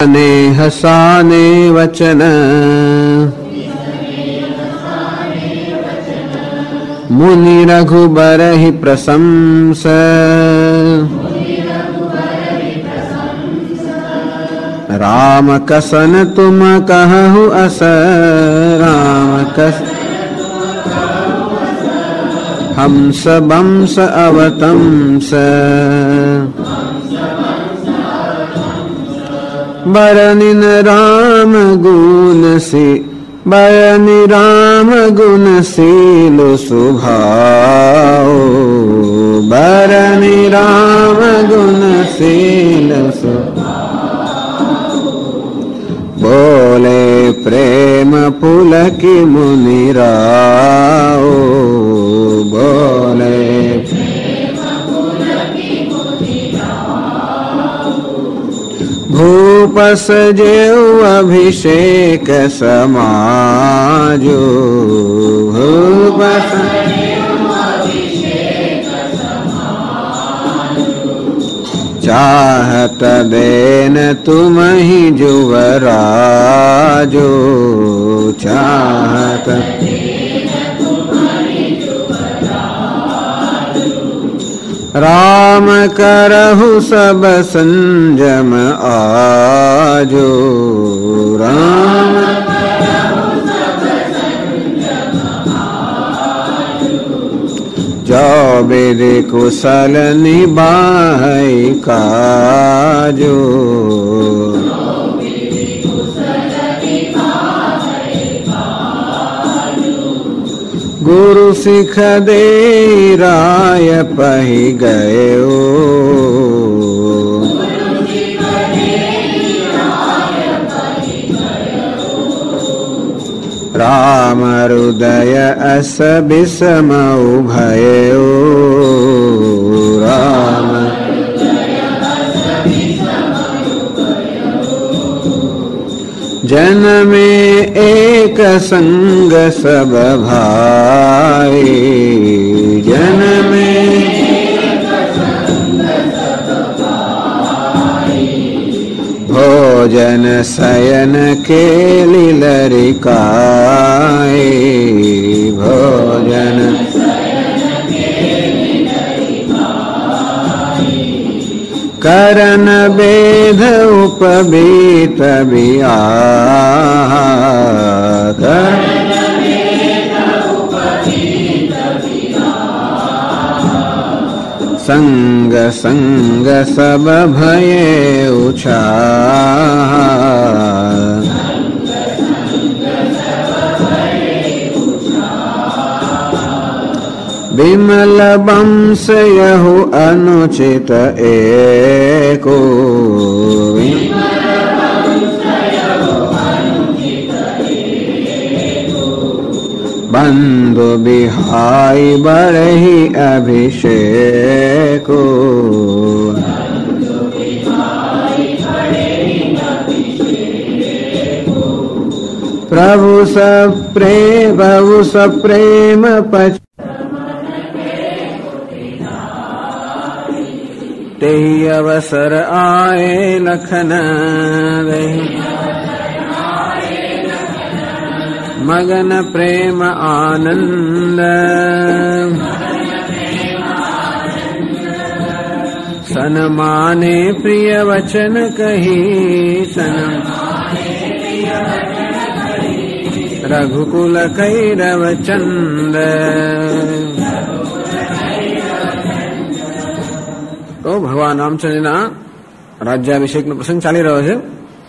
ने हसाने वचन मुनि रघुबर ही प्रशंस राम कसन तुम कहु अस राम कस हंस बंस अवतंस बरनिन राम गुण सी बरनि राम गुण शील सुभाओ बरनि राम गुण शील बोले प्रेम पुलकी मुनि राओ बोले भूपस जेउ अभिषेक समाजो भूपस चाहत देन तुम ही जुवराजो चाहत राम करहु सब संजम आजो राम जो विधि कुशल निभाई काजो गुरु सिख दे राय पहि गयो राम हृदय अस बिसमउ भयो राम जन में एक संग सब भाई जन में भोजन शयन के लरिकाए भोजन करन वेद उपवीत बियाह संग संग सब भये उछाह विमल वंश यहु अनुचित एको बंधु बिहाई बढ़ही अभिषेको प्रभु सप्रेम पच तेहि अवसर आए लखन मगन प्रेम आनंद सन माने प्रिय वचन कही सन रघुकुल कैरव चंद। तो भगवान रामचंद्र राज्याभिषेक નો પ્રસંગ ચાલી રહ્યો છે।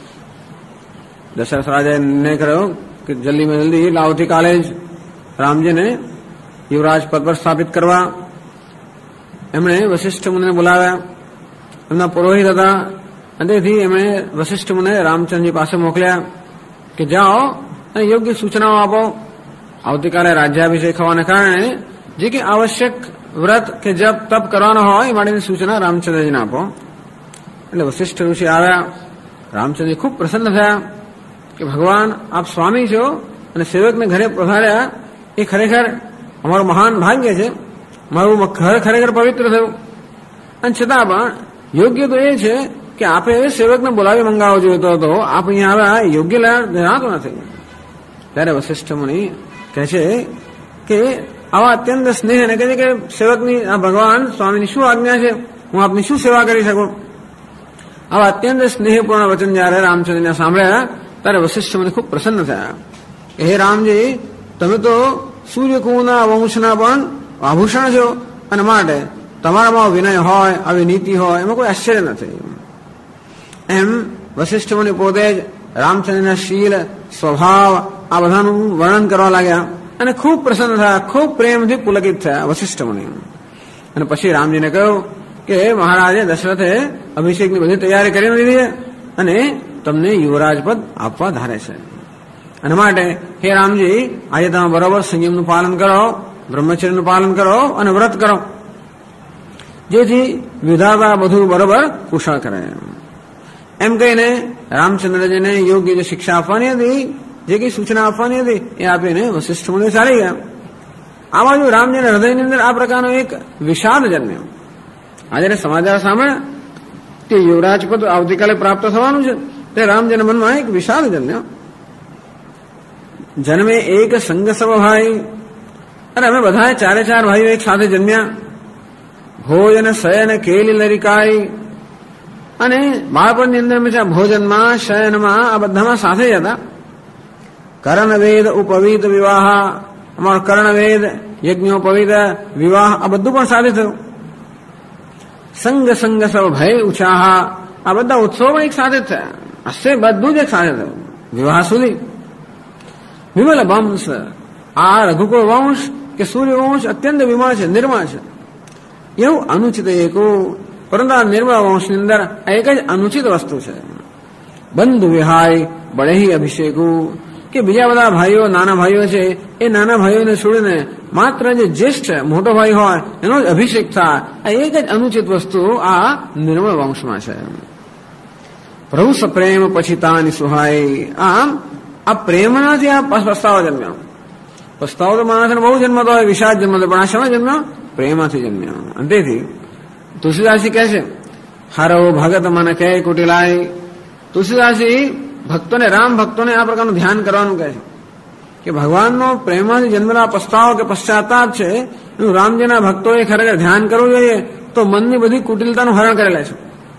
દશરથ રાજાએ નિર્ણય કર્યો કે જલ્દીમાં જલ્દી આવતીકાલે જ રામજીને યુવરાજ પદ પર સ્થાપિત કરવા એમણે વશિષ્ઠ મુનિને બોલાવ્યા। એમના પુરોહિત હતા અને તેથી એમણે વશિષ્ઠ મુનિને રામચંદ્રજી પાસે મોકલ્યા કે જાઓ અને યોગ્ય સૂચનાઓ આપો। આવતીકાલે રાજ્યાભિષેક હોવાને કારણે જે કે આવશ્યક વ્રત કે જપ તપ કરવાનો હોય એ માટેની સૂચના રામચંદ્રજીને આપો। એટલે વશિષ્ઠ ઋષિ આવ્યા। રામચંદ્રજી ખૂબ પ્રસન્ન થયા કે ભગવાન આપ સ્વામી છો અને સેવકને ઘરે પધાર્યા એ ખરેખર અમારું મહાન ભાગ્ય છે। મારું ઘર ખરેખર પવિત્ર થયું અને છતાં પણ યોગ્ય તો એ છે કે આપે સેવકને બોલાવી મંગાવવો જોઈતો હતો, આપ અહીંયા આવ્યા યોગ્ય જણાતો નથી. ત્યારે વશિષ્ઠ મુનિ કહે છે કે આવા અત્યંત સ્નેહ અને કહે છે કે સેવકની આ ભગવાન સ્વામીની શું આજ્ઞા છે, હું આપની શું સેવા કરી શકું. આવા અત્યંત સ્નેહપૂર્ણ વચન જયારે રામચંદ્રને સાંભળ્યા ત્યારે વશિષ્ઠ મુનિ ખૂબ પ્રસન્ન થયા. હે રામજી, તમે તો સૂર્યકુળના વંશના પણ આભૂષણ છો, અને માટે તમારામાં વિનય હોય, આવી નીતિ હોય, એમાં કોઈ આશ્ચર્ય નથી. એમ વશિષ્ઠ મુનિ પોતે જ રામચંદ્રના શીલ, સ્વભાવ આ બધાનું વર્ણન કરવા લાગ્યા અને ખૂબ પ્રસન્ન થયા, ખૂબ પ્રેમથી પુલકિત થયા વશિષ્ઠ મુનિ. અને પછી રામજીને કહ્યું કે મહારાજે દશરથે અભિષેકની બધી તૈયારી કરી લીધી છે અને તમને યુવરાજ પદ આપવા ધારે છે. અને માટે હે રામજી, આજે તમે બરોબર સંયમનું પાલન કરો, બ્રહ્મચર્યનું પાલન કરો અને વ્રત કરો, જેથી વિધાતા બધું બરોબર કુશળ કરે. એમ કહીને રામચંદ્રજીને યોગ્ય જે શિક્ષા આપવાની હતી, જે કઈ સૂચના આપવાની હતી એ આપીને વશિષ્ઠ મુનિ ચાલી ગયા. આ બાજુ રામજીના હૃદયની અંદર આ પ્રકારનો એક વિષાદ જન્મ્યો. આજે સમાચાર સાંભળ્યા કે યુવરાજ પદ આવતીકાલે પ્રાપ્ત થવાનું છે, તે રામજીના મનમાં એક વિષાદ જન્મ્યો. જન્મે એક સંગ સબ ભાઈ, અને અમે બધા ચારે ચાર ભાઈઓ એક સાથે જન્મ્યા. ભોજન શયન કેલી લરિકાઈ, અને બાળપણની અંદર હંમેશા ભોજનમાં, શયનમાં આ બધામાં સાથે જ હતા. કર્ણવેદ ઉપવિત વિવાહ, અમારો કર્ણવેદ, યજ્ઞોપવિત વિવાહ આ બધું પણ સાથે થયું. સંગ સંગ સબ ભય ઉત્સાહ, આ બધા ઉત્સવો પણ એક સાથે જ થયા. હશે બધું જ એક સાથે થયું વિવાહ સુધી. વિમલ વંશ, આ રઘુકુળ વંશ કે સૂર્યવંશ અત્યંત વિમળ છે, નિર્મળ છે. એવું અનુચિત એકો, પરંતુ આ નિર્મળ વંશની અંદર એક જ અનુચિત વસ્તુ છે. બંધુ વિહાય બળેહી અભિષેકુ, કે બીજા બધા ભાઈઓ, નાના ભાઈઓ છે, એ નાના ભાઈઓને છોડીને માત્ર જે જ્યેષ્ઠ મોટો ભાઈ હોય એનો જ અભિષેક થાય, આ એક જ અનુચિત વસ્તુ આ નિર્મળ વંશમાં છે. પ્રભુ સપ્રેમ પછી તાની સુહાય, આમ આ પ્રેમનાથી આ પસ્તાવો જન્મ્યો. પસ્તાવો તો માણસને બહુ જન્મતો હોય, વિષાદ જન્મતો, પણ આ શેમાં જન્મ્યો? પ્રેમાથી જન્મ્યો. અને તેથી તુલસીદાસજી કહે છે, હરો ભગત મન કહે કુટિલાય. તુલસીદાસજી ભક્તોને, રામ ભક્તોને આ પ્રકારનું ધ્યાન કરવાનું કહે છે કે ભગવાનનો પ્રેમથી જન્મેલા પસ્તાવો કે પશ્ચાતાપ છે એનું રામજીના ભક્તોએ ખરેખર ધ્યાન કરવું જોઈએ. તો મનની બધી કુટિલતાનું હરણ કરી લે છે.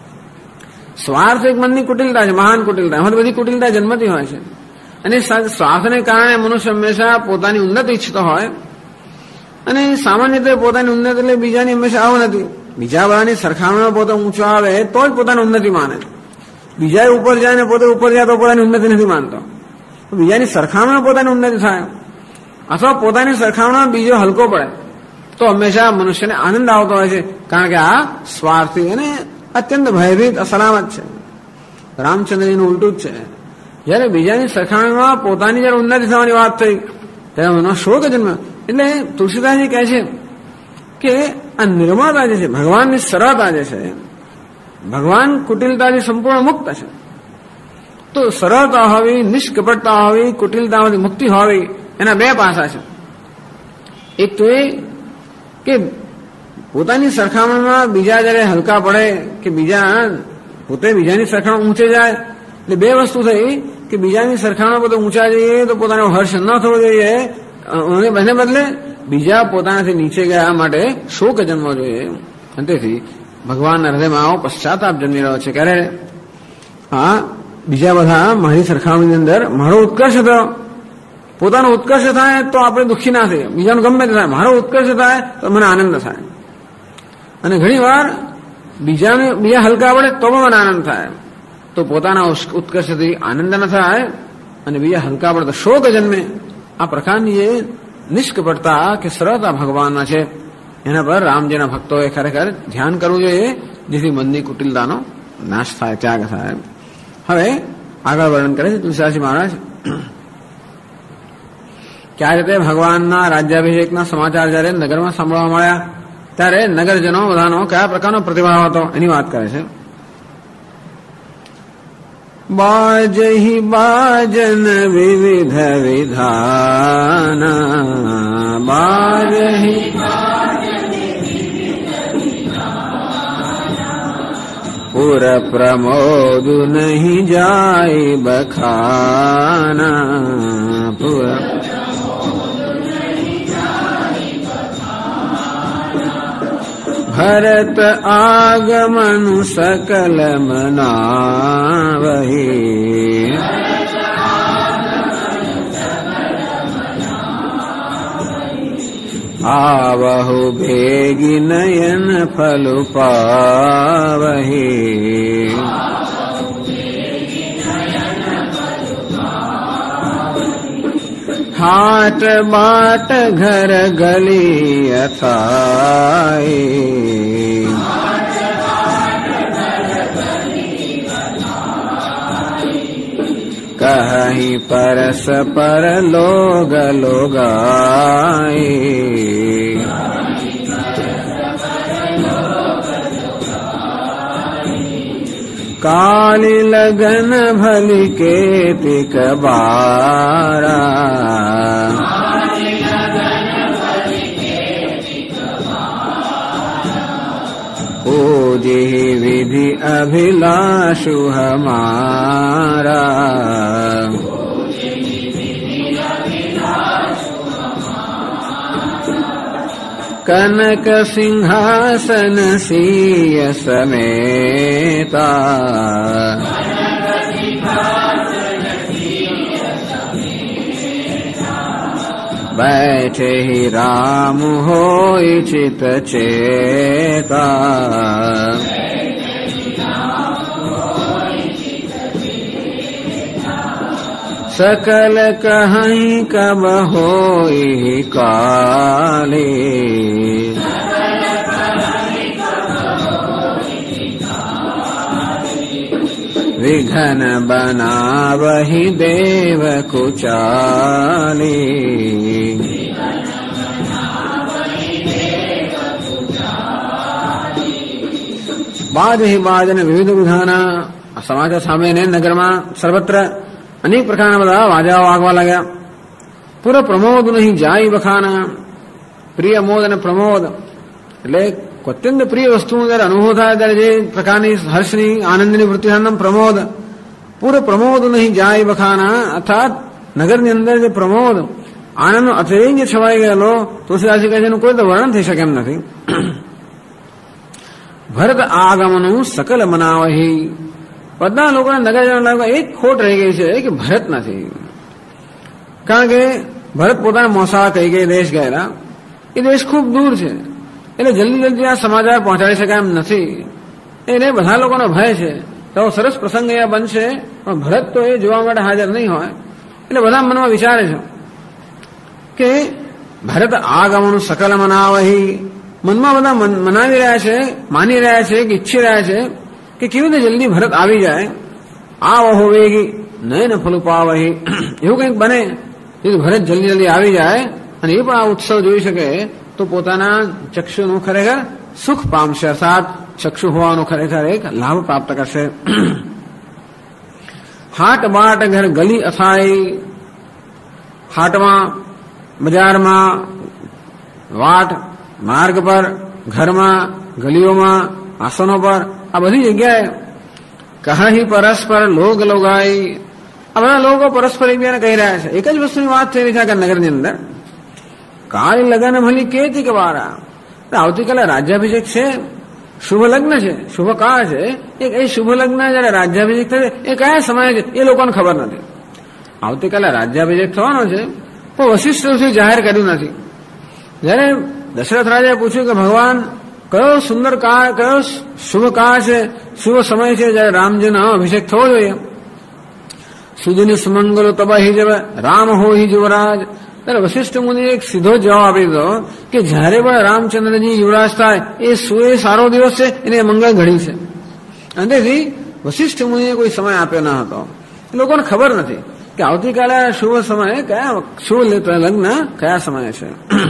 સ્વાર્થ એક મનની કુટિલતા છે, મહાન કુટિલતા. એમાં બધી કુટિલતા જન્મતી હોય છે. અને સ્વાર્થને કારણે મનુષ્ય હંમેશા પોતાની ઉન્નતિ ઈચ્છતો હોય, અને સામાન્ય રીતે પોતાની ઉન્નતિ એટલે બીજાની હંમેશા આવું નથી. બીજા બધાની સરખામણીમાં પોતે ઊંચો આવે તો જ પોતાની ઉન્નતિ માને. બીજા ઉપર જાય ને પોતે ઉપર જાય તો પોતાની ઉન્નતિ નથી માનતો. બીજાની સરખામણીમાં પોતાની ઉન્નતિ થાય, અથવા પોતાની સરખામણીમાં બીજો હલકો પડે તો હંમેશા મનુષ્યને આનંદ આવતો હોય છે, કારણ કે આ સ્વાર્થી અને અત્યંત ભયભીત અસલામત છે. રામચંદ્રજીનું ઉલટું જ છે. જયારે બીજાની સરખામણીમાં પોતાની જયારે ઉન્નતિ થવાની વાત થઈ ત્યારે મનમાં શોક જન્મ્યો. એટલે તુલસીદાસજી કહે છે કે આ નિર્મળતા જે છે, ભગવાનની સરળતા જે છે, ભગવાન કુટિલતાથી સંપૂર્ણ મુક્ત છે. તો સરળતા હોવી, નિષ્કપટતા હોવી, કુટિલતામાંથી મુક્તિ હોવી, એના બે પાસા છે. એક તો એ કે પોતાની સરખામણીમાં બીજા જયારે હલકા પડે કે બીજા પોતે બીજાની સરખામણી ઊંચે જાય, એટલે બે વસ્તુ થઈ કે બીજાની સરખામણીમાં પોતે ઊંચા જઈએ તો પોતાનો હર્ષ ન થવો જોઈએ, અને એને બદલે બીજા પોતાનાથી નીચે ગયા માટે શોક જન્મવો જોઈએ. અને તેથી ભગવાનના હૃદયમાં આવો પશ્ચાતાપ જન્મી રહ્યો છે. ક્યારે? હા, બીજા બધા મારી સરખામણીની અંદર મારો ઉત્કર્ષ થયો. પોતાનો ઉત્કર્ષ થાય તો આપણે દુઃખી ના થઈએ, બીજાનું ગમે તે થાય, મારો ઉત્કર્ષ થાય તો મને આનંદ થાય. અને ઘણી વાર બીજા હલકા પડે તો પણ મને આનંદ થાય. તો પોતાના ઉત્કર્ષથી આનંદ ન થાય અને બીજા હલકા પડે તો શોક જન્મે. આ પ્રકારની જે નિષ્કપટતા કે સરળતા ભગવાનમાં છે, એના પર રામજીના ભક્તોએ ખરેખર ધ્યાન કરવું જોઈએ, જેથી મનની કુટિલતાનો નાશ થાય, ત્યાગ થાય. હવે આગળ વર્ણન કરે છે તુલસીદાસજી મહારાજ કે આ રીતે ભગવાનના રાજ્યાભિષેકના સમાચાર જયારે નગરમાં સાંભળવા મળ્યા ત્યારે નગરજનો બધાનો કયા પ્રકારનો પ્રતિભાવ હતો એની વાત કરે છે. બાજહી બાજન વિવિધ વિધાન, બાજહી पुर प्रमोद नहीं जाय बखाना पुर भरत आगमन सकल मनावहि आवहु भेगी नयन फल पावहि हाट बाट घर गली अथाई कहीं परस पर लोग लोगाई काली लगन भली केतिक बारा पूजी विधि अभिलाषु हमारा कनक सिंहासन सीय समेता बैठे ही राम होई चित चेता सकल कहीं कब होई काले विघन बनावहि देव कुचाली બાદ ही બાદ અને વિવિધ વિધાના સમાચાર સામે નગરમાં સર્વત્ર અનેક પ્રકારના બધા વાજાઓ વાગવા લાગ્યા. પૂરો પ્રમોદ નહીં જાય બખાના. પ્રિય મોદ અને પ્રમોદ એટલે અત્યંત પ્રિય વસ્તુનો જયારે અનુભવ થાય ત્યારે જે પ્રકારની હર્ષની આનંદની વૃત્તિ થાય પ્રમોદ. પૂરો પ્રમોદ નહીં જાય બખાના અર્થાત નગરની અંદર જે પ્રમોદ આનંદનો અતિરેક જે છવાઈ ગયેલો તુલસીદાસજી કહે છે એનું કોઈ તો વર્ણન થઈ શકે એમ નથી. ભરત આગમનું સકલ મનાવહી. બધા લોકોને નગરજનો લાગ્યો એક ખોટ રહી ગઈ છે કે ભરત નથી. કારણ કે ભરત પોતાના મોસાળા કહી ગઈ દેશ ગયેલા. એ દેશ ખૂબ દૂર છે એટલે જલ્દી જલ્દી આ સમાચાર પહોંચાડી શકાય એમ નથી. એને બધા લોકોનો ભય છે તો સરસ પ્રસંગ અહીંયા બનશે પણ ભરત તો એ જોવા માટે હાજર નહીં હોય. એટલે બધા મનમાં વિચારે છે કે ભરત આગમનું સકલ મનાવહી. મનમાં બધા મનાવી રહ્યા છે, માની રહ્યા છે કે ઈચ્છી રહ્યા છે કે કેવી રીતે જલ્દી ભરત આવી જાય. આ હોવેગી નયન ફલ પાવહી. એવું કંઈક બને ભરત જલ્દી જલ્દી આવી જાય અને એ પણ આ ઉત્સવ જોઈ શકે તો પોતાના ચક્ષુનું ખરેખર સુખ પામશે. અર્થાત ચક્ષુ હોવાનો ખરેખર એક લાભ પ્રાપ્ત કરશે. હાટ બાટ ઘર ગલી અથાઈ. હાટમાં, બજારમાં, વાટ, માર્ગ પર, ઘરમાં, ગલીઓમાં, આસનો પર, આ બધી જગ્યાએ કહી પરસ્પર લોગ લોગાઈ. આ બધા લોકો પરસ્પર એકબીજાને કહી રહ્યા છે. એક જ વસ્તુની વાત થઈ રહી છે નગરની અંદર. કાળી લગન ભલી કેતી કે વારા. આવતીકાલે રાજ્યાભિષેક છે, શુભ લગ્ન છે, શુભ કાળ છે. એ શુભ લગ્ન જયારે રાજ્યાભિષેક થશે એ કયા સમયે છે એ લોકોને ખબર નથી. આવતીકાલે રાજ્યાભિષેક થવાનો છે પણ વશિષ્ઠ જાહેર કર્યું નથી. જયારે દશરથ રાજાએ પૂછ્યું કે ભગવાન કયો સુંદર કાળ, કયો શુભ કાળ છે, શુભ સમય છે જયારે રામજીનો અભિષેક થવો જોઈએ. સુધીની સુમંગલો તબાહી જવે રામ હો હિ યુવરાજ. ત્યારે વશિષ્ઠ મુનિએ એક સીધો જવાબ આપી દીધો કે જયારે પણ રામચંદ્રજી યુવરાજ થાય એ સારો દિવસ છે, એને મંગળ ઘડી છે. અને તેથી વશિષ્ઠ મુનિએ કોઈ સમય આપ્યો ન હતો. લોકોને ખબર નથી કે આવતીકાલે શુભ સમય કયા, શુભ લગ્ન કયા સમયે છે.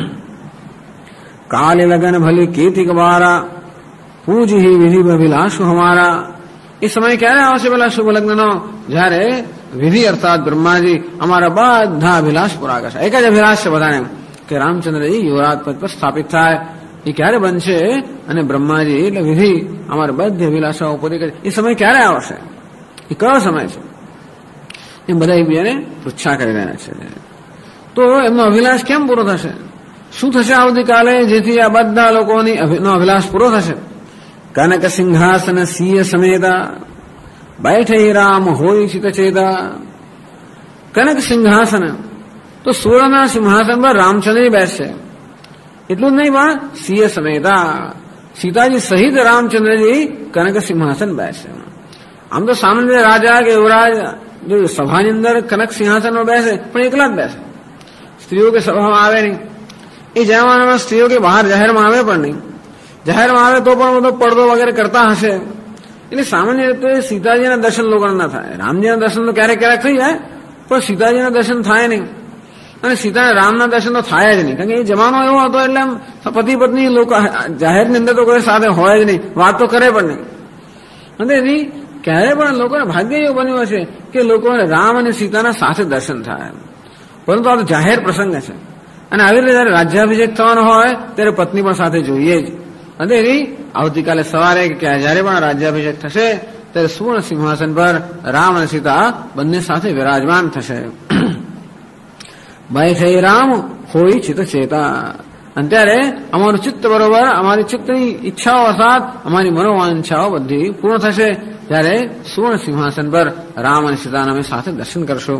કાલે લગન ભલે કેતિક બારા પૂજી વિધિ અભિલાષુ હમારા. એ સમય ક્યારે આવશે પેલા શુભ લગ્નનો? જયારે વિધિ અર્થાત બ્રહ્માજી અમારા બધા અભિલાષ પૂરા કરશે. એક જ અભિલાષ છે બધાને કે રામચંદ્રજી યુવરાજ પદ પર સ્થાપિત થાય. એ ક્યારે બનશે? અને બ્રહ્માજી એટલે વિધિ અમારે બધી અભિલાષાઓ પૂરી કરી, એ સમય ક્યારે આવશે? એ કયો સમય છે? એ બધા એકબીજાને પૃચ્છા કરી રહ્યા છે. તો એમનો અભિલાષ કેમ પૂરો થશે? શું થશે આવતીકાલે જેથી આ બધા લોકોની અભિલાષ પૂરો થશે? કનક સિંહાસન સિંહ સમેતા બેઠે રામ હોય ચિત ચેતા. કનક સિંહાસન, તો સુવર્ણના સિંહાસન પર રામચંદ્ર બેસશે. એટલું જ નહીં, પણ સિંહ સમેતા સીતાજી સહિત રામચંદ્રજી કનક સિંહાસન બેસશે. આમ તો સામાન્ય રાજા કે યુવરાજ જો સભાની અંદર કનક સિંહાસનમાં બેસે પણ એકલા જ બેસે, સ્ત્રીઓ કે સભામાં આવે નહીં. એ જમાનામાં સ્ત્રીઓ કે બહાર જાહેરમાં આવે પણ નહીં. જાહેરમાં આવે તો પણ બધો પડદો વગેરે કરતા હશે. એટલે સામાન્ય રીતે સીતાજીના દર્શન લોકોને ના થાય. રામજીના દર્શન તો ક્યારેક ક્યારેક થઈ જાય, પણ સીતાજીના દર્શન થાય નહીં. અને સીતા રામના દર્શન તો થાય જ નહીં, કારણ કે એ જમાનો એવો હતો એટલે પતિ પત્ની લોકો જાહેરની અંદર તો કોઈ સાથે હોય જ નહીં, વાત તો કરે પણ નહીં. અને એની ક્યારે પણ લોકોને ભાગ્ય એવું બન્યું હશે કે લોકોને રામ અને સીતાના સાથે દર્શન થાય. પરંતુ આ તો જાહેર પ્રસંગ છે, અને આવી રીતે જયારે રાજ્યાભિષેક થવાનો હોય ત્યારે પત્ની પણ સાથે જોઈએ જ. અને એની આવતીકાલે સવારે કે જયારે પણ રાજ્યાભિષેક થશે ત્યારે સુવર્ણ સિંહાસન પર રામ અને સીતા બંને સાથે વિરાજમાન થશે. બેઠે રામ હોય ચિત ચેતા. અને ત્યારે અમારું ચિત્ત બરોબર અમારી ચિત્તની ઈચ્છાઓ અર્થાત અમારી મનોવાંછાઓ બધી પૂર્ણ થશે. ત્યારે સુવર્ણ સિંહાસન પર રામ અને સીતાના અમે સાથે દર્શન કરશું.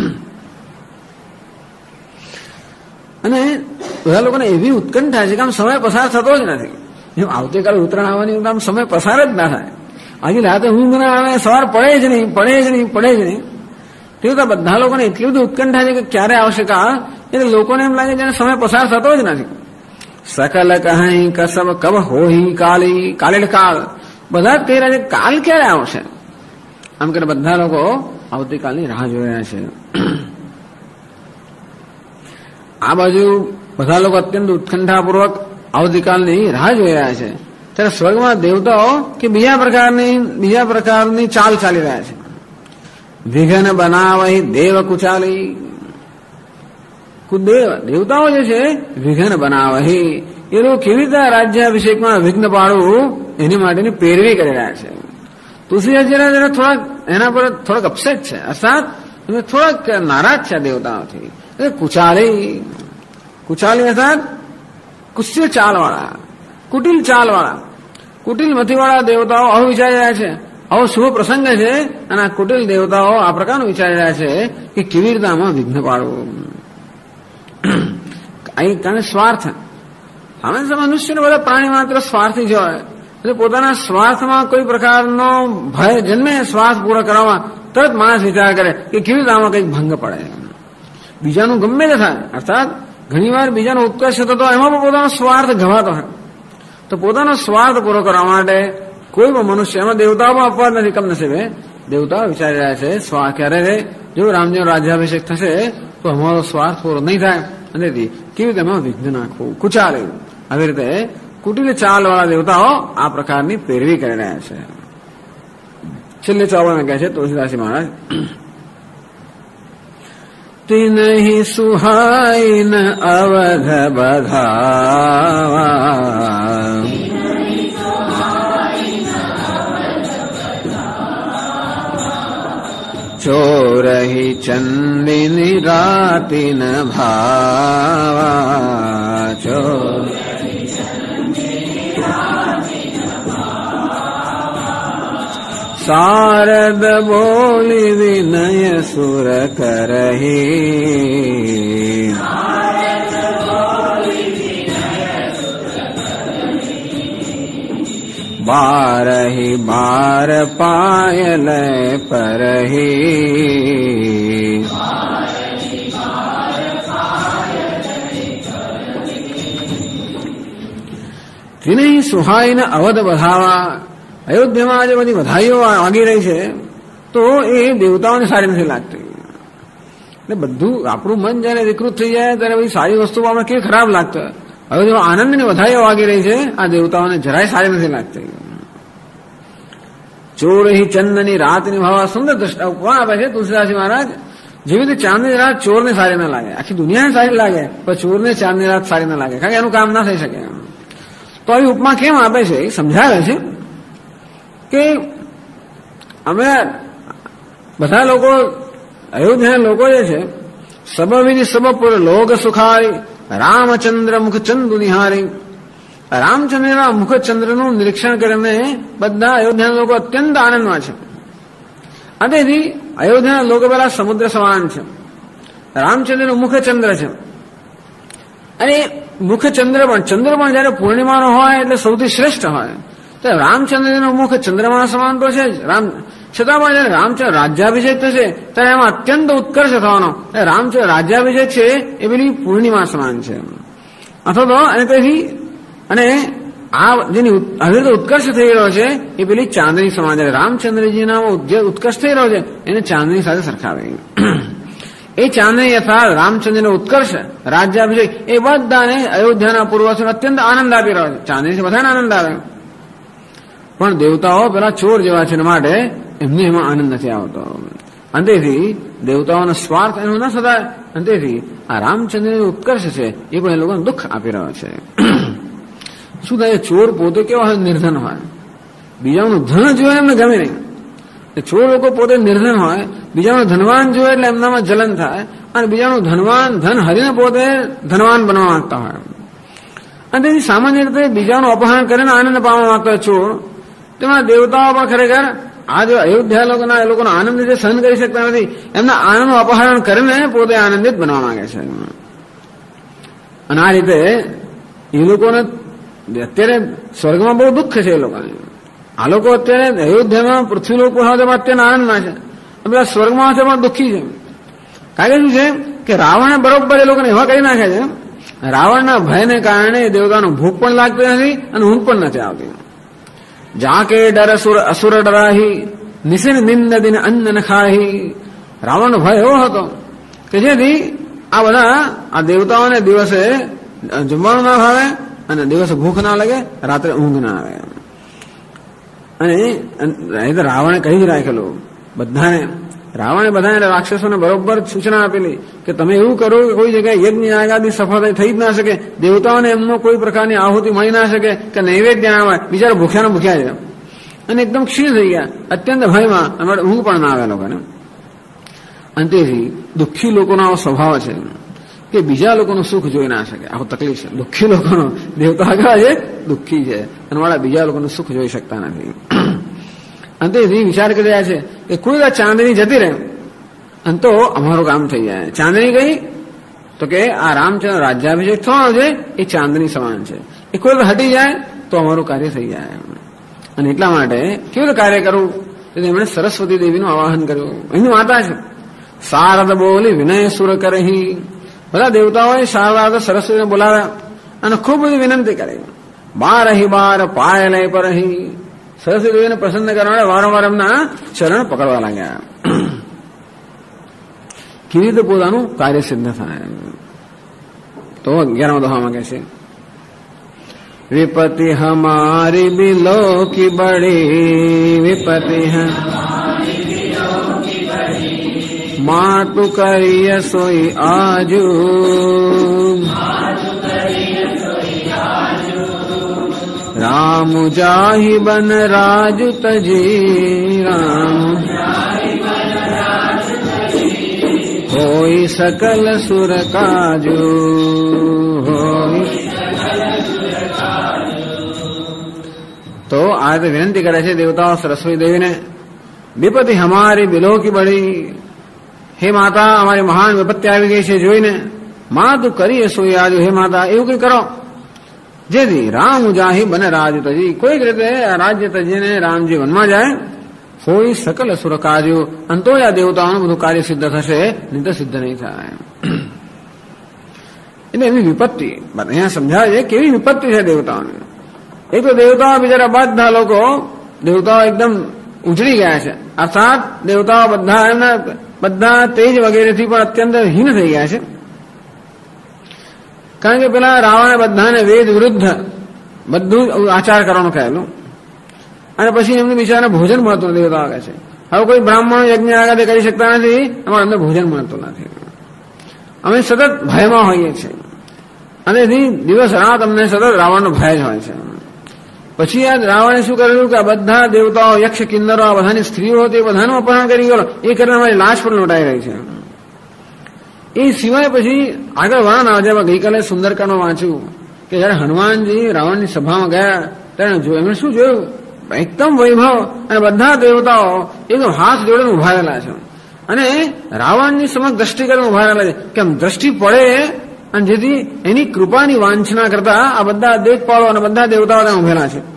અને બધા લોકોને એવી ઉત્કંઠા છે કે આમ સમય પસાર થતો જ નથી. જેમ આવતીકાલે ઉત્તરાયણ આવવાની આમ સમય પસાર જ ના થાય. આજે રાતે ઊંઘ ના આવે, સવાર પડે જ નહીં. તેવું તો બધા લોકોને એટલી બધી ઉત્કંઠા છે કે ક્યારે આવશે કા, એટલે લોકોને એમ લાગે છે સમય પસાર થતો જ નથી. સકલ કહી કસબ કબ હોહી કાલી. કાલે કાળ બધા જ કહી રહ્યા છે કાલ ક્યારે આવશે. આમ કરીને બધા લોકો આવતીકાલની રાહ જોઈ રહ્યા છે. આ બાજુ બધા લોકો અત્યંત ઉત્કંઠાપૂર્વક આવતીકાલની રાહ જોઈ રહ્યા છે. ત્યારે સ્વર્ગમાં દેવતાઓ કે બીજા પ્રકારની ચાલ ચાલી રહ્યા છે. વિઘન બનાવહી દેવ કુચાલી. દેવતાઓ જે છે વિઘન બનાવહી, એ લોકો કેવી રીતે રાજ્યાભિષેકમાં વિઘ્ન પાડવું એની માટેની પેરવી કરી રહ્યા છે. તુલસીદાસ થોડાક એના પર થોડાક અપસેટ છે, અર્થાત થોડાક નારાજ છે દેવતાઓથી. કુચાલી અર્થાત કુસ્ય ચાલવાળા, કુટિલ ચાલવાળા, કુટિલ મતીવાળા દેવતાઓ આવું વિચારી રહ્યા છે. આવો શુભ પ્રસંગ છે અને આ કુટિલ દેવતાઓ આ પ્રકારનું વિચારી રહ્યા છે કે કેવી રીતે આમાં વિઘ્ન પાડવું. કારણ સ્વાર્થ, સામાન્ય મનુષ્યને બધા પ્રાણી માત્ર સ્વાર્થી જ હોય, એટલે પોતાના સ્વાર્થમાં કોઈ પ્રકારનો ભય જન્મે, સ્વાર્થ પૂરો કરવામાં તરત માણસ વિચાર કરે કે કેવી રીતે આમાં કંઈક ભંગ પડે. બીજાનું ગમે તે થાય, અર્થાત ઘણી વાર બીજાનો ઉત્કર્ષ થતો એમાં પણ પોતાનો સ્વાર્થ ઘવાતો હોય, તો પોતાનો સ્વાર્થ પૂરો કરવા માટે કોઈ પણ મનુષ્ય, એમાં દેવતાઓમાં અપવાદ નથી. કમનસીબે દેવતાઓ વિચારી રહ્યા છે ક્યારે જો રામજીનો રાજ્યાભિષેક થશે તો અમારો સ્વાર્થ પૂરો નહીં થાય, અને કેવી રીતે એમાં વિઘ્ન નાખવું, કુચાલે. આવી રીતે કુટિલ ચાલ વાળા દેવતાઓ આ પ્રકારની પેરવી કરી રહ્યા છે. છેલ્લે 54 કહે છે તુલસીદાસજી મહારાજ, તિનહિ સુહાઈન અવધ બધાવા, ચોરહી ચંદિની રાતિન ભાવા. શારદ બોલી વિનય સુર કરહી, બારહી બાર પાયલ પરહી. તેને સુહાઈને અવધ વધાવા. અયોધ્યામાં આજે બધી વધાઈઓ વાગી રહી છે તો એ દેવતાઓને સારી નથી લાગતી. એટલે બધું આપણું મન જયારે વિકૃત થઈ જાય ત્યારે બધી સારી વસ્તુઓ આપણે કેવી ખરાબ લાગતો. હવે જો આનંદની વધાઈઓ વાગી રહી છે આ દેવતાઓને જરાય સારી નથી લાગતી. ચોરહી ચંદની રાતની ભાવા. સુંદર દ્રષ્ટા ઉપમા આપે છે તુલસીદાસજી મહારાજ. જેવી રીતે ચાંદની રાત ચોરને સારી ના લાગે, આખી દુનિયાને સારી લાગે, પણ ચોરને ચાંદની રાત સારી ના લાગે, કારણ કે એનું કામ ના થઈ શકે. તો આવી ઉપમા કેમ આપે છે એ સમજાવે છે કે અમે બધા લોકો અયોધ્યાના લોકો જે છે સબવિધિ સબપુર લોક સુખાય રામચંદ્ર મુખચંદુ નિહારી. રામચંદ્રના મુખચંદ્રનું નિરીક્ષણ કરીને બધા અયોધ્યાના લોકો અત્યંત આનંદમાં છે. તેથી અયોધ્યાના લોકો પેલા સમુદ્ર સમાન છે. રામચંદ્રનું મુખચંદ્ર છે. અને મુખચંદ્ર પણ ચંદ્ર પણ જયારે પૂર્ણિમાનો હોય એટલે સૌથી શ્રેષ્ઠ હોય. તો રામચંદ્રનું મુખ ચંદ્રમા સમાન તો છે જ. છતાં પણ જયારે રામચંદ્ર રાજ્યાભિષેક થશે ત્યારે એમાં અત્યંત ઉત્કર્ષ થવાનો. રામચંદ્ર રાજ્યાભિષેક છે એ પેલી પૂર્ણિમા સમાન છે. અથવા તો અને તેથી અને આ જેની આવી રીતે ઉત્કર્ષ થઈ રહ્યો છે એ પેલી ચાંદની સમાન છે. રામચંદ્રજીના જે ઉત્કર્ષ થઈ રહ્યો છે એને ચાંદની સાથે સરખાવે. એ ચાંદની યથાર્થ રામચંદ્રનો ઉત્કર્ષ રાજ્યાભિષેક એ બધાને અયોધ્યાના પૂર્વજોને અત્યંત આનંદ આપી રહ્યો છે. ચાંદની બધાને આનંદ આવે. પણ દેવતાઓ પેલા ચોર જેવા છે માટે એમને એમાં આનંદ નથી આવતો. અંતેથી દેવતાઓનો સ્વાર્થ એનો ન સદાય. અંતેથી આ રામચંદ્રનો ઉત્કર્ષ છે એ પણ એ લોકોને દુઃખ આપી રહ્યો છે. શું થાય? ચોર પોતે કેવા હોય? નિર્ધન હોય. બીજાનું ધન જોયે એમને ગમે નહીં. ચોર લોકો પોતે નિર્ધન હોય, બીજાનું ધનવાન જોયે એટલે એમનામાં જલન થાય અને બીજાનું ધન હરીને પોતે ધનવાન બનવા માંગતા હોય. અને તેથી સામાન્ય રીતે બીજાનું અપહરણ કરીને આનંદ પામવા માંગતા હોય ચોર. તેમાં દેવતાઓ પણ ખરેખર આ જો અયોધ્યા લોકોના એ લોકોનો આનંદ જે સહન કરી શકતા નથી એમના આનંદનું અપહરણ કરીને પોતે આનંદિત બનવા માંગે છે. અને આ રીતે એ લોકોને અત્યારે સ્વર્ગમાં બહુ દુઃખ છે. એ લોકોને આ લોકો અત્યારે અયોધ્યામાં પૃથ્વી લોકો અત્યંત આનંદમાં છે. બધા સ્વર્ગમાં છે પણ દુઃખી છે. કારણ કે શું છે કે રાવણે બરોબર એ લોકોને એવા કરી નાખે છે. રાવણના ભયને કારણે દેવતાનું ભૂખ પણ લાગતી નથી અને ઊંઘ પણ નથી આવતી. જાકે ડર અસુર ડરાહી નિસિન નિંદ દિન અન્ન ન ખાહી. રાવણનો ભય એવો હતો કે જેથી આ બધા આ દેવતાઓને દિવસે જમવાનું ના ભાવે અને દિવસે ભૂખ ના લાગે, રાત્રે ઊંઘ ના આવે. અને રાવણે કહી જ રાખેલું બધાને. રાવણે બધાને રાક્ષસોને બરોબર સૂચના આપેલી કે તમે એવું કરો કે કોઈ જગ્યાએ યજ્ઞ યાગાદી સફળતા થઈ જ ના શકે, દેવતાઓને એમનો કોઈ પ્રકારની આહુતિ મળી ના શકે કે નૈવેદ્ય ના આવે. બિચારા ભૂખ્યાને ભૂખ્યા છે અને એકદમ ક્ષીણ થઈ ગયા, અત્યંત ભયમાં. અમારે ઊંઘ પણ ના આવે લોકોને. અંતેથી દુઃખી લોકોનો આવો સ્વભાવ છે કે બીજા લોકોનું સુખ જોઈ ના શકે. આવું તકલીફ છે દુઃખી લોકોનો. દેવતા આગળ છે દુઃખી છે અને વાળા બીજા લોકોનું સુખ જોઈ શકતા નથી. અંતેથી વિચાર કરી રહ્યા છે કે કોઈ આ ચાંદની જતી રહે અને તો અમારું કામ થઈ જાય. ચાંદની ગઈ તો કે આ રામચંદ્ર રાજ્યાભિષેક થવાનો છે એ ચાંદની સમાન છે. એ કોઈ હટી જાય તો અમારું કાર્ય થઈ જાય. અને એટલા માટે કેવું રીતે કાર્ય કરવું? એમણે સરસ્વતી દેવીનું આવાહન કર્યું. એમની માતા છે. શારદ બોલી વિનય સુર કરહી. બધા દેવતાઓએ શારદા સરસ્વતીને બોલાવ્યા અને ખૂબ બધી વિનંતી કરી. બારહી બાર પાયલય પરહી. સરસ્વતી દેવીને પ્રસન્ન કરવા વારંવાર એમના ચરણ પકડવા લાગ્યા. કેવી રીતે પોતાનું કાર્ય સિદ્ધ થાય? તો 11મા દોહામાં કહે છે વિપત્તિ હમારી બિલો કી બડી. વિપત્તિ માતુ કરીય સોઈ આજુ. રામ જાહી બન રાજુ તજી. રામ હોય સકલ સુર કાજુ. તો આ વિનંતી કરે છે દેવતાઓ સરસ્વતી દેવીને. વિપત્તિ હમારી બિલો કી બડી. હે માતા, અમારી મહાન વિપત્તિ આવી ગઈ છે જોઈને. મા તું કરીએ સોઈ આજુ. હે માતા, એવું કઈ કરો જેથી રામ જાહી બને રાજ તજી. કોઈક રીતે રાજ્ય તજીને રામજી વનમાં જાય. હોય સકલ સુર કાજુ. અંતો આ દેવતાઓનું બધું કાર્ય સિદ્ધ થશે, નહીં તો સિદ્ધ નહીં થાય. એટલે એવી વિપત્તિ અહીંયા સમજાવે છે કેવી વિપત્તિ છે દેવતાઓને. એક તો દેવતાઓ બિચારા બધા લોકો દેવતાઓ એકદમ ઉજળી ગયા છે. અર્થાત દેવતાઓ બધા એમના બધા તેજ વગેરેથી પણ અત્યંત હીન થઈ ગયા છે. કારણ કે પેલા રાવણે બધાને વેદ વિરુદ્ધ બધું આચાર કરવાનું કહેલું અને પછી એમને બિચારાને ભોજન મળતું નથી. દેવતાઓ કહે છે હવે કોઈ બ્રાહ્મણો યજ્ઞ આગળ કરી શકતા નથી, અમારે અમને ભોજન મળતું નથી. અમે સતત ભયમાં હોઈએ છીએ અને દિવસ રાત અમને સતત રાવણનો ભય જ હોય છે. પછી આ રાવણે શું કરેલું કે આ બધા દેવતાઓ, યક્ષ, કિન્નરો, આ બધાની સ્ત્રીઓ હતી, બધાનું અપહરણ કરી ગયો. એ કરીને અમારી લાશ પણ લૂંટાઈ રહી છે. એ સિવાય પછી આગળ વર્ણન આવે છે. ગઈકાલે સુંદરકાંડમાં વાંચ્યું કે જયારે હનુમાનજી રાવણની સભામાં ગયા ત્યારે જોયું, એમણે શું જોયું? એકદમ વૈભવ અને બધા દેવતાઓ એકદમ હાથ જોડીને ઉભા રહેલા છે અને રાવણની સમક્ષ દ્રષ્ટિ કરીને ઉભા રહેલા છે. કેમ દ્રષ્ટિ પડે અને જેથી એની કૃપાની વાંછના કરતા આ બધા દેખપાળો અને બધા દેવતાઓ ત્યાં ઉભેલા છે.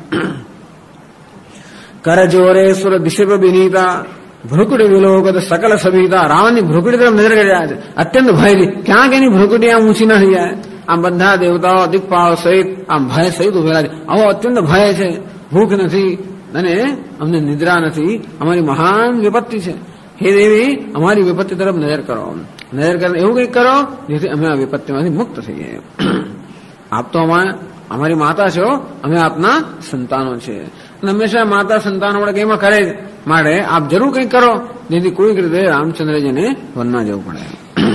કરજોરે સુર દિશેપ વિનીતા ભ્રુકુટી વિલોકત સકલ સભીતા. રાવણની ભ્રુકુટી તરફ નજર કરી રહ્યા છે, અત્યંત ભયથી. ક્યાંક એની ભ્રુકુટી આમ ઊંચી ના થઈ જાય. આમ બધા દેવતાઓ દિક્પાળો સહિત આમ ભય સહિત ઉભેલા છે. આવો અત્યંત ભય છે, ભૂખ નથી અને અમને નિદ્રા નથી, અમારી મહાન વિપત્તિ છે. હે દેવી, અમારી વિપત્તિ તરફ નજર કરો, નજર કરીને એવું કંઈક કરો જેથી અમે આ વિપત્તિમાંથી મુક્ત થઈ જઈએ. આપ તો અમારી માતા છો, અમે આપના સંતાનો છે. અને હંમેશા માતા સંતાનો વડે કંઈમાં કરે માટે આપ જરૂર કંઈક કરો જેથી કોઈક રીતે રામચંદ્રજીને વનમાં જવું પડે.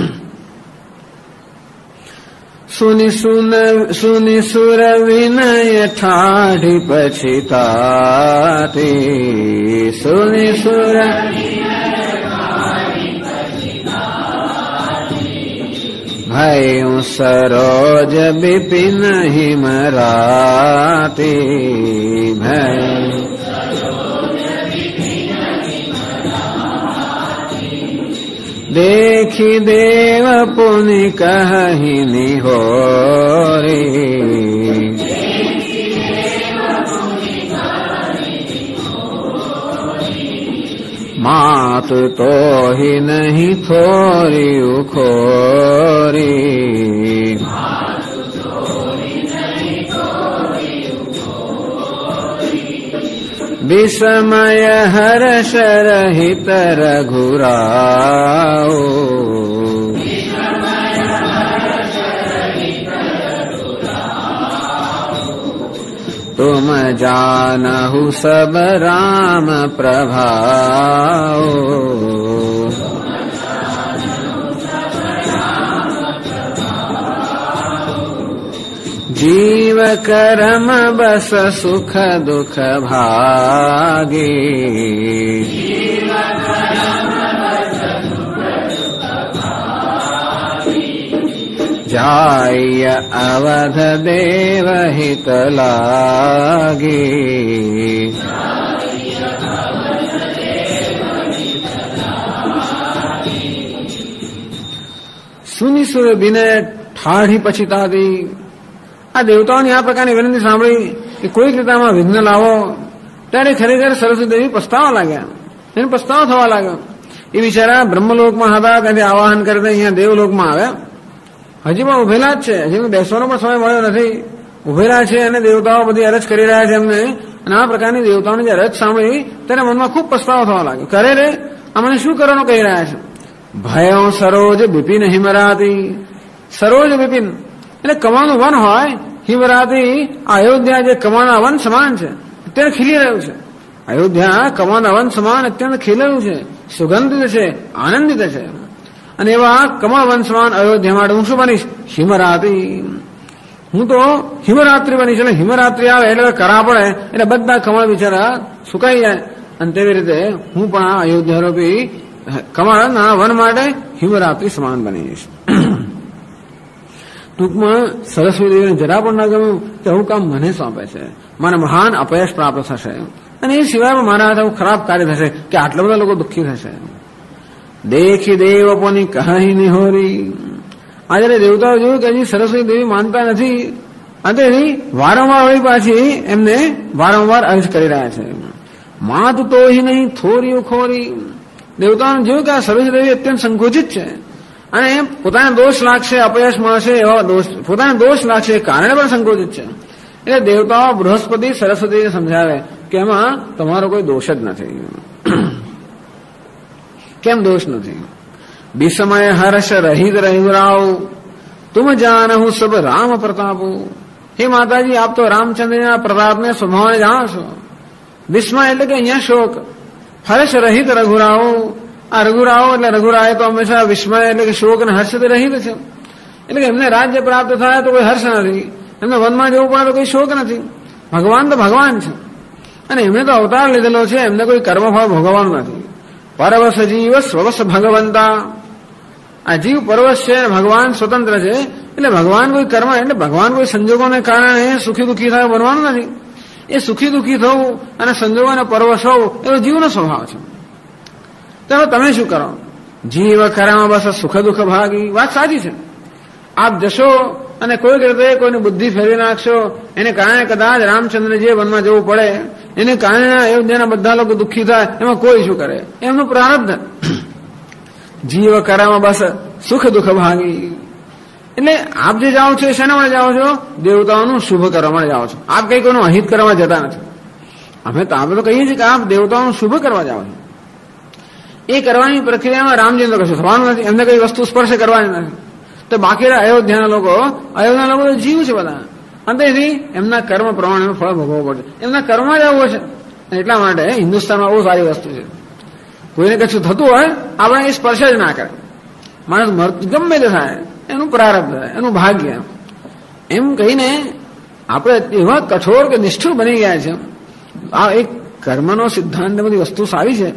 સુની સુર વિનય ઠાઢી પછીતાતી. સુની સુર ભયું સરોજ બિપિન હિમરાતી. ભય देखी देव पुनि कहि निहोरी. मात तो ही नहीं थोरी उखोरी. विस्मय हर्ष रहित रघुराओ. तुम जानहु सब राम प्रभाओ. जीव कर्म बस सुख दुख भागे. जाय अवध देव हित लागे. સુની સુર વિનય ઠાઢી પછીતાતી. આ દેવતાઓની આ પ્રકારની વિનંતી સાંભળી કે કોઈક રીતે આમાં વિઘ્ન લાવો ત્યારે ખરેખર સરસ્વતી દેવી પસ્તાવા લાગ્યા. એને પસ્તાવો થવા લાગ્યો. એ બિચારા બ્રહ્મલોકમાં હતા, ત્યાંથી આવાહન કરીને અહીંયા દેવલોકમાં આવ્યા. હજી પણ ઉભેલા જ છે, હજી બેસવાનો પણ સમય મળ્યો નથી. ઉભેલા છે અને દેવતાઓ બધી અરજ કરી રહ્યા છે એમને. અને આ પ્રકારની દેવતાઓની જે અરજ સાંભળી ત્યારે મનમાં ખૂબ પસ્તાવો થવા લાગ્યો. કરે રે અમને શું કરવાનું કહી રહ્યા છે. ભયો સરોજ બિપિન હિમરાતી. સરોજ બિપિન એટલે કમાનું વન હોય, હિમરાતી અયોધ્યા જે કમાના વન સમાન છે, અત્યારે ખીલી રહ્યું છે. અયોધ્યા કમાના વન સમાન અત્યંત ખીલેલું છે, સુગંધિત છે, આનંદિત છે. અને એવા કમળ વન સમાન અયોધ્યા માટે હું શું બનીશ? હિમરાતી. હું તો હિમરાત્રી બનીશ. એટલે હિમરાત્રી આવે એટલે કરા પડે એટલે બધા કમળ બિચારા સુકાઈ જાય. અને તેવી રીતે હું પણ આ અયોધ્યા રૂપી કમળના વન માટે હિમરાત્રી સમાન બનીશ. ટૂંકમાં સરસ્વતી દેવીને જરા પણ ના ગમ્યું કે આવું કામ મને સોંપે છે, મને મહાન અપયશ પ્રાપ્ત થશે અને એ સિવાય મારા હાથે ખરાબ કાર્ય થશે કે આટલા બધા લોકો દુઃખી થશે. દેખી દેવ પોની કહી નિહોરી. આ જયારે દેવતાઓ જોયું કે હજી સરસ્વતી દેવી માનતા નથી અને એની વારંવાર વળી પાછી એમને વારંવાર અર્જ કરી રહ્યા છે. માત તો ही નહીં થોરી ખોરી. દેવતાઓને જોયું કે આ સરસ્વતી દેવી અત્યંત સંકોચિત છે અને પોતાને દોષ લાગશે, અપયશ મળશે એવા પોતાને દોષ લાગશે એ કારણે પણ સંકોચિત છે. એટલે દેવતાઓ બૃહસ્પતિ સરસ્વતીને સમજાવે કે એમાં તમારો કોઈ દોષ જ નથી. કેમ દોષ નથી? વિસ્મય હર્ષ રહિત રઘુરાવ. તુમ જાનહુ સબ રામ પ્રતાપો. હે માતાજી, આપ તો રામચંદ્રના પ્રતાપને સ્વભાવને જાણો છો. વિસ્મય એટલે કે અહીંયા શોક, હર્ષ રહિત રઘુરાવ. આ રઘુરાવો એટલે રઘુરાય તો હંમેશા વિસ્મય એટલે કે શોક અને હર્ષથી રહિત છે. એટલે કે એમને રાજ્ય પ્રાપ્ત થાય તો કોઈ હર્ષ નથી, એમને વનમાં જવું પડે તો કોઈ શોક નથી. ભગવાન તો ભગવાન છે અને એમણે તો અવતાર લીધેલો છે, એમને કોઈ કર્મફળ ભોગવવાનું નથી. પરવશ જીવ સ્વવશ ભગવંતા. આ જીવ પરવશ છે, ભગવાન સ્વતંત્ર છે. એટલે ભગવાન કોઈ કર્મ, એટલે ભગવાન કોઈ સંજોગોને કારણે સુખી દુઃખી થવા બનવાનું નથી. એ સુખી દુઃખી થવું અને સંજોગોને પરવશ હોવું એવો જીવનો સ્વભાવ છે. તો તમે શું કરો? જીવ ખરામાં બસ સુખ દુઃખ ભાગી. વાત સાચી છે. આપ જશો અને કોઈક રીતે કોઈની બુદ્ધિ ફેરવી નાખશો, એને કારણે કદાચ રામચંદ્રજીએ વનમાં જવું પડે, એને કારણે અયોધ્યાના બધા લોકો દુઃખી થાય, એમાં કોઈ શું કરે? એમનું પ્રારબ્ધ. જીવ કરામાં બસ સુખ દુઃખ ભાગી. એટલે આપ જે જાઓ છો એ શેના માટે જાઓ છો? દેવતાઓનું શુભ કરવા માટે જાઓ છો. આપ કઈ કોઈનું અહિત કરવા જતા નથી. અમે તો કહીએ છીએ કે આપ દેવતાઓનું શુભ કરવા જાઓ છો. એ કરવાની પ્રક્રિયામાં રામજી તો કશું થવાનું નથી, એમને કઈ વસ્તુ સ્પર્શ કરવાની નથી. તો બાકી અયોધ્યાના લોકો તો જીવ છે બધા, અંતેથી એમના કર્મ પ્રમાણે ફળ ભોગવવું પડશે. એમના કર્મ જ આવું છે. એટલા માટે હિન્દુસ્તાનમાં બહુ સારી વસ્તુ છે, કોઈને કશું થતું હોય આપણે એ સ્પર્શ જ ના કરે. માણસ ગમે તે થાય, એનું પ્રારબ્ધ થાય, એનું ભાગ્ય, એમ કહીને આપણે એવા કઠોર કે નિષ્ઠુર બની ગયા છે. આ એક કર્મનો સિદ્ધાંત બધી વસ્તુ સારી છે,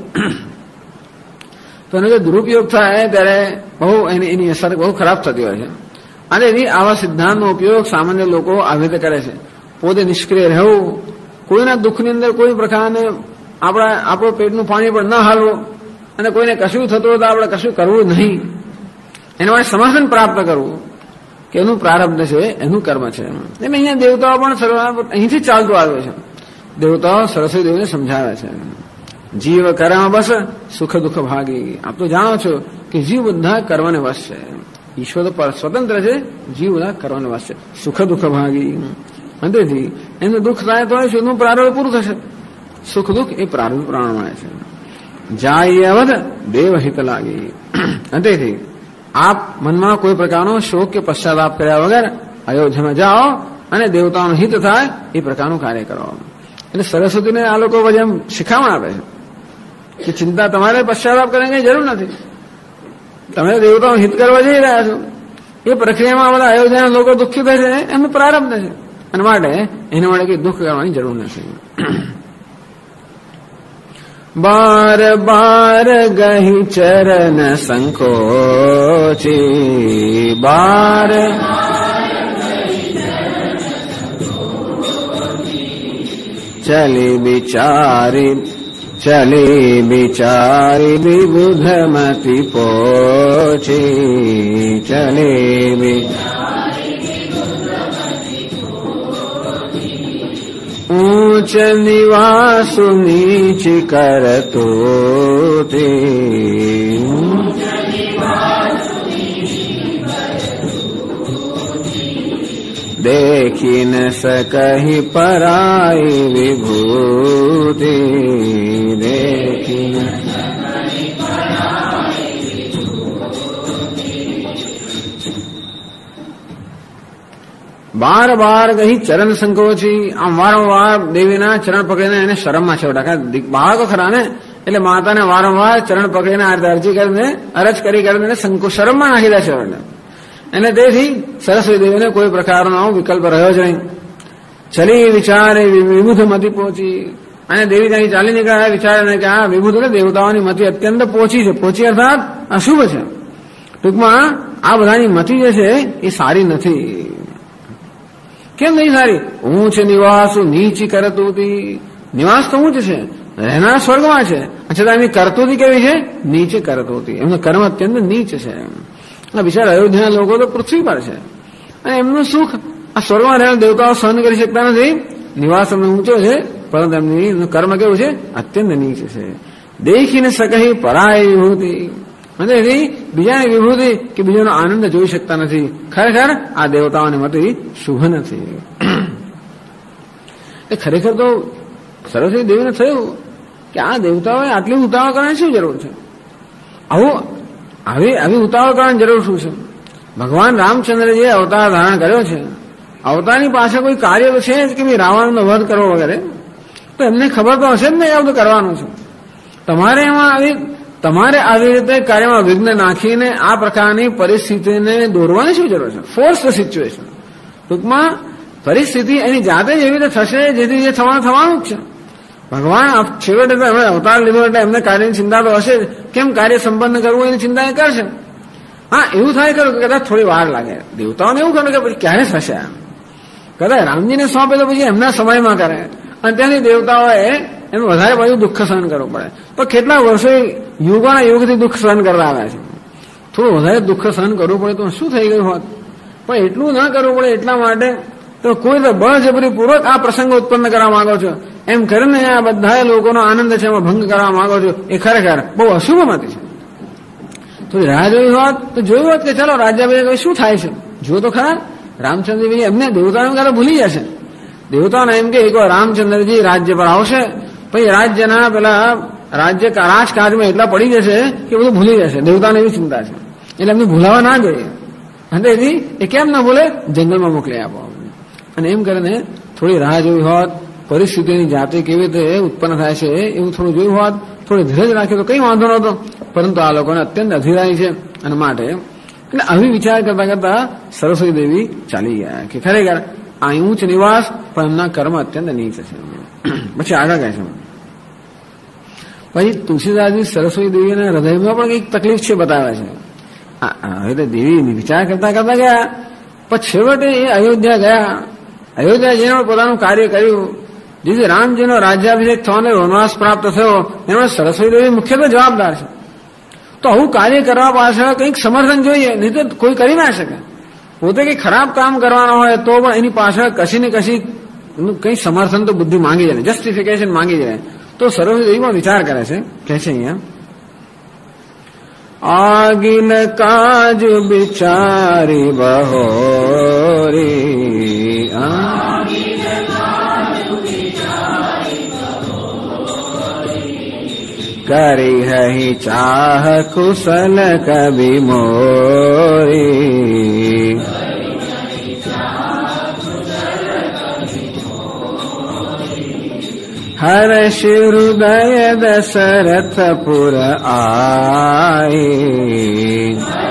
તો એનો જો દુરુપયોગ થાય ત્યારે બહુ એની અસર બહુ ખરાબ થતી હોય છે. અને એની આવા સિદ્ધાંતનો ઉપયોગ સામાન્ય લોકો આવી રીતે કરે છે. પોતે નિષ્ક્રિય રહેવું, કોઈના દુઃખની અંદર કોઈ પ્રકારને આપણું પેટનું પાણી પણ ન હાલવું, અને કોઈને કશું થતું હોય તો આપણે કશું કરવું નહીં. એના માટે સમાધાન પ્રાપ્ત કરવું કે એનું પ્રારબ્ધ છે, એનું કર્મ છે. એટલે અહીંયા દેવતાઓ પણ અહીંથી ચાલતું આવે છે. દેવતાઓ સરસ્વતી દેવીને સમજાવે છે, જીવ કર્મ બસ સુખ દુઃખ ભાગી. આપ તો જાણો છો કે જીવ બધા કર્મને વશ છે. ઈશ્વર તો સ્વતંત્ર છે, જીવ બધા કર્મને વશ છે, સુખ દુઃખ ભાગી. અંતેથી એમને દુઃખ થાય તો એનું પ્રારબ્ધ પૂરું થશે. સુખ દુઃખ એ પ્રારબ્ધ પ્રમાણે છે. જાય અવધ દેવ હિત લાગી. અંતેથી આપ મનમાં કોઈ પ્રકારનો શોક કે પશ્ચાતાપ કર્યા વગર અયોધ્યામાં જાઓ અને દેવતાઓનું હિત થાય એ પ્રકારનું કાર્ય કરો. એટલે સરસ્વતીને આ લોકો પછી એમ શિખામણ આપે છે કે ચિંતા તમારે પશ્ચાતાપ કરવાની કઈ જરૂર નથી, તમે દેવતાઓનું હિત કરવા જઈ રહ્યા છો. એ પ્રક્રિયામાં બધા અયોધ્યાના લોકો દુઃખી થાય છે, એમનું પ્રારબ્ધ છે, અને માટે એના માટે કઈ દુઃખ કરવાની જરૂર નથી. બાર બાર ગહી ચરણ સંકોચી, બાર ચલી બિચારી વિબુધમતિ પોચી, ચલી ઊંચ નિવાસુ નીચ કરતો તે, દેખી ન सकहि પરાઈ વિભૂતિ, દેખી ન બાર બાર ગઈ ચરણ સંકોચી. આમ વારંવાર દેવીના ચરણ પકડીને એને શરમમાં છેવટા બાળકો ખરા ને, એટલે માતાને વારંવાર ચરણ પકડીને અરજી કરીને અરજ કરીને શરમમાં નાખી દે છે. અને તેથી સરસ્વતી દેવીને કોઈ પ્રકારનો વિકલ્પ રહ્યો જ નહીં. ચલી વિચારે વિબુધ મતી પહોંચી, અને દેવી ત્યાંથી ચાલી નીકળ્યા વિચારે કે આ વિબુધ એટલે દેવતાઓની મતિ અત્યંત પહોંચી છે. પહોંચી અર્થાત અશુભ છે. ટૂંકમાં આ બધાની મતિ જે છે એ સારી નથી. કેમ નહીં સારી? ઊંચ નિવાસ નીચી કરતૂતી. નિવાસ તો ઊંચ છે, રહેનાર સ્વર્ગમાં છે, છતાં એની કરતૂતી કેવી છે? નીચે કરતૂતી. એમનું કર્મ અત્યંત નીચ છે. આ બિચારા અયોધ્યાના લોકો તો પૃથ્વી પર છે, અને એમનું સુખ આ સ્વર્ગમાં રહેલા દેવતાઓ સહન કરી શકતા નથી. નિવાસ એમનો ઊંચો છે, પરંતુ એમનું કર્મ કેવું છે? અત્યંત નીચ છે. દેખીને सकहि પરાય વિભૂતિ. અને એની બીજાની વિભૂતિ કે બીજાનો આનંદ જોઈ શકતા નથી. ખરેખર આ દેવતાઓની મતિ શુભ નથી. એ ખરેખર તો સરસ્વતી દેવીને થયું કે આ દેવતાઓએ આટલી ઉતાવળ કરવાની શું જરૂર છે? આવી ઉતાવળ કરવાની જરૂર શું છે? ભગવાન રામચંદ્રજીએ અવતાર ધારણ કર્યો છે. અવતારની પાછળ કોઈ કાર્ય છે જ કે રાવણનો વધ કરવો વગેરે? તો એમને ખબર તો હશે જ નહીં આ બધું કરવાનું છે. તમારે આવી રીતે કાર્યમાં વિઘ્ન નાખીને આ પ્રકારની પરિસ્થિતિને દોરવાની શું જરૂર છે? Force the situation. ટૂંકમાં પરિસ્થિતિ એની જાતે જ એવી રીતે થશે જેથી જે થવાનું જ છે. ભગવાન છેવટે તો એમણે અવતાર લીધો એટલે એમને કાર્યની ચિંતા તો હશે જ. કેમ કાર્ય સંપન્ન કરવું એની ચિંતા એ કરશે. હા, એવું થાય ખરું કે કદાચ થોડી વાર લાગે. દેવતાઓને એવું ખરું કે પછી ક્યારે થશે એમ. કદાચ રામજીને સોંપે તો પછી એમના સમયમાં કરે અને ત્યાંથી દેવતાઓએ એનું વધારે બધું દુઃખ સહન કરવું પડે. તો કેટલા વર્ષો યુગોના યુગથી દુઃખ સહન કરતા આવ્યા છે. થોડું વધારે દુઃખ સહન કરવું પડે તો શું થઈ ગયું હોત. પણ એટલું ના કરવું પડે એટલા માટે તો કોઈ તો બળજબરીપૂર્વક આ પ્રસંગ ઉત્પન્ન કરવા માંગો છો એમ કરીને આ બધા લોકોનો આનંદ છે એમાં ભંગ કરવા માંગો છો એ ખરેખર બહુ અશુભ મત છે. થોડી રાહ જોઈ હોત તો જોયું હોત કે ચાલો રાજ્યાભાઈ શું થાય છે જો તો ખરા. રામચંદ્રજી એમને દેવતાઓને ક્યારે ભૂલી જશે. દેવતાઓને એમ કે એકવાર રામચંદ્રજી રાજ્ય પર આવશે પછી રાજ્યના પેલા રાજકાજમાં એટલા પડી જશે કે બધું ભૂલી જશે. દેવતાને એવી ચિંતા છે એટલે એમને ભૂલાવા ના જોઈએ. અને એ કેમ ના ભૂલે, જંગલમાં મોકલી આપો. અને એમ કરીને થોડી રાહ જોઈ હોત, પરિસ્થિતિની જાતે કેવી રીતે ઉત્પન્ન થાય છે એવું થોડું જોયું હોત, થોડી ધીરજ રાખી તો કઈ વાંધો નહોતો. પરંતુ આ લોકોને અત્યંત અધીરાઈ છે અને માટે એટલે આવી વિચાર કરતા કરતા સરસ્વતી દેવી ચાલી ગયા કે ખરેખર આ ઊંચ નિવાસ પણ એમના કર્મ અત્યંત નીચ છે. પછી આગળ કહે છે પછી તુલસીદાસજી સરસ્વતી દેવીના હૃદયમાં પણ કઈક તકલીફ છે બતાવે છે. હવે દેવી વિચાર કરતા કરતા ગયા પછી છેવટે એ અયોધ્યા ગયા. અયોધ્યા જઈને પોતાનું કાર્ય કર્યું. જેથી રામજીનો રાજ્યાભિષેક થવાનો વનવાસ પ્રાપ્ત થયો એમાં સરસ્વતી દેવી મુખ્યત્વે જવાબદાર છે. તો આવું કાર્ય કરવા પાછળ કંઈક સમર્થન જોઈએ, નહીં તો કોઈ કરી ના શકે. પોતે કંઈ ખરાબ કામ કરવાનો હોય તો પણ એની પાછળ કશી ને કશી કંઈ સમર્થન તો બુદ્ધિ માંગી જાય, જસ્ટિફિકેશન માંગી જાય. તો સરસ્વતી દેવી પણ વિચાર કરે છે, કહે છે અહીંયા આગિન કાજ બિચારી બહોરી કરી હહી ચાહ કુશલ કવિ મોરી હર્ષ હૃદય દશરથપુર આઈ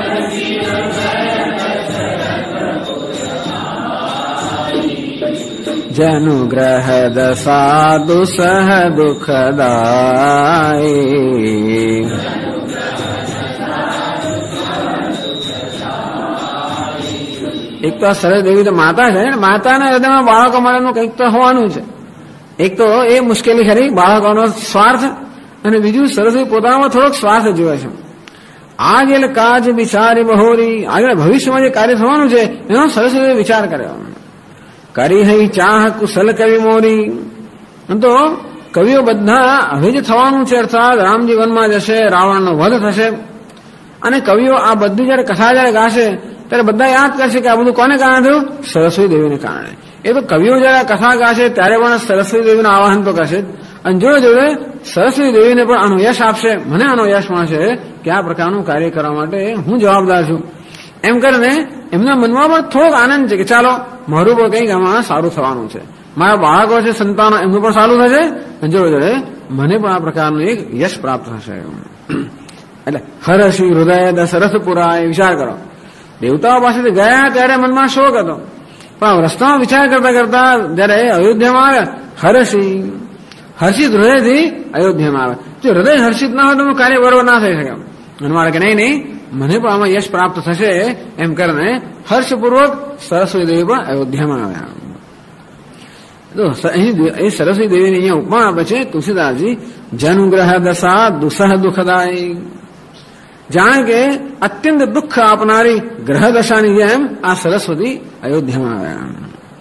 જનુગ્રહ દસાદુ સહ દુઃખદાઈ એક તો સરસ દેવી તો માતા છે, માતાના હૃદયમાં બાળકો માટેનું કંઈક તો હોવાનું છે. એક તો એ મુશ્કેલી ખરી બાળકોનો સ્વાર્થ, અને બીજું સરસ્વતી પોતાનામાં થોડોક સ્વાર્થ જોવે છે. આગેલ કાજ બિચારી બહોરી, આગળ ભવિષ્યમાં જે કાર્ય થવાનું છે એનો સરસ્વતી વિચાર કર્યો. કરી હઈ ચાહ કુશલ કવિ મોરી, તો કવિઓ બધા હવે જે થવાનું છે અર્થાત રામજી વનમાં જશે, રાવણનો વધ થશે, અને કવિઓ આ બધી જયારે કથા જયારે ગાશે ત્યારે બધા યાદ કરશે કે આ બધું કોને કારણે થયું, સરસ્વતી દેવીને કારણે. એ તો કવિઓ જયારે કથા ગાશે ત્યારે પણ સરસ્વતી દેવીનું આવાહન તો કરશે જ, અને જોડે જોડે સરસ્વતી દેવીને પણ આનો યશ આપશે, મને આનો યશ મળશે કે આ પ્રકારનું કાર્ય કરવા માટે હું જવાબદાર છું. એમ કરીને એમના મનમાં પણ થોડોક આનંદ છે કે ચાલો મારું પણ કંઈક આમાં સારું થવાનું છે, મારા બાળકો છે સંતાનો એમનું પણ સારું થશે, અને જોડે જોડે મને પણ આ પ્રકારનું એક યશ પ્રાપ્ત થશે. એટલે હર્ષી હૃદય દશરથપુરા એ વિચાર કરો. દેવતાઓ પાસેથી ગયા ત્યારે મનમાં શોક હતો, પણ રસ્તામાં વિચાર કરતા કરતા જયારે અયોધ્યામાં આવ્યા, હર્ષિત હૃદયથી અયોધ્યામાં આવે. જો હૃદય હર્ષિત ના હોય તો કાર્ય બરોબર ના થઈ શકે. અને મારે કે નહીં મને પણ આમાં યશ પ્રાપ્ત થશે એમ કરીને હર્ષપૂર્વક સરસ્વતી દેવી પણ અયોધ્યામાં આવ્યા. તો એ સરસ્વતી દેવીને અહીંયા ઉપમા આપે છે તુલસીદાસજી, જનુગ્રહ દશા દુસહ દુઃખદાયી, જાણે કે અત્યંત દુઃખ આપનારી ગ્રહ દશાની જેમ આ સરસ્વતી અયોધ્યામાં આવ્યા.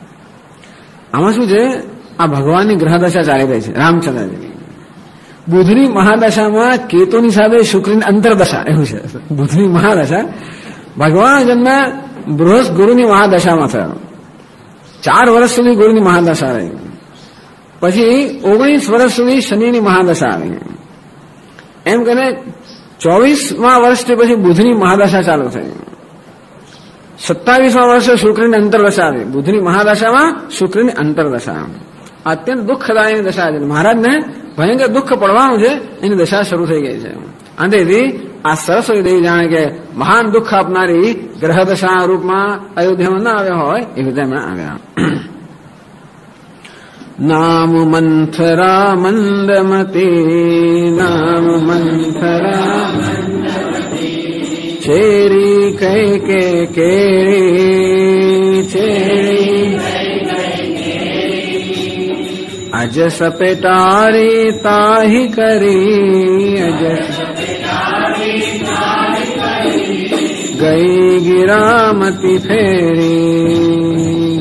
આમાં શું છે, આ ભગવાનની ગ્રહ દશા ચાલી રહી છે રામચંદ્રજીની. બુધની મહાદશામાં કેતુની સાથે શુક્રની અંતરદશા એવું છે. બુધની મહાદશા, ભગવાન જન્મ બૃહસ્પતિ ગુરુની મહાદશામાં થયો. 4 વર્ષ સુધી ગુરુની મહાદશા રહી, પછી 19 વર્ષ સુધી શનિની મહાદશા આવી. એમ કરીને 24મા વર્ષથી પછી બુધની મહાદશા ચાલુ થઈ. 27મા વર્ષે શુક્રની અંતરદશા આવી. બુધની મહાદશામાં શુક્રની અંતરદશા અત્યંત દુઃખદાયી દશા છે. મહારાજને ભયંકર દુઃખ પડવાનું છે, એની દશા શરૂ થઈ ગઈ છે. અંતેથી આ સરસ્વતી દેવી જાણે કે મહાન દુઃખ આપનારી ગ્રહ દશા રૂપમાં અયોધ્યામાં ના આવ્યા હોય એ રીતે એમણે આવ્યા. નામ મંથરા મંદમતી, નામ મંથરા ચેરી કઈ કે કેરી, ચેરી અજસ પેટારી તાહી કરી, અજસ ગઈ ગિરામતી ફેરી.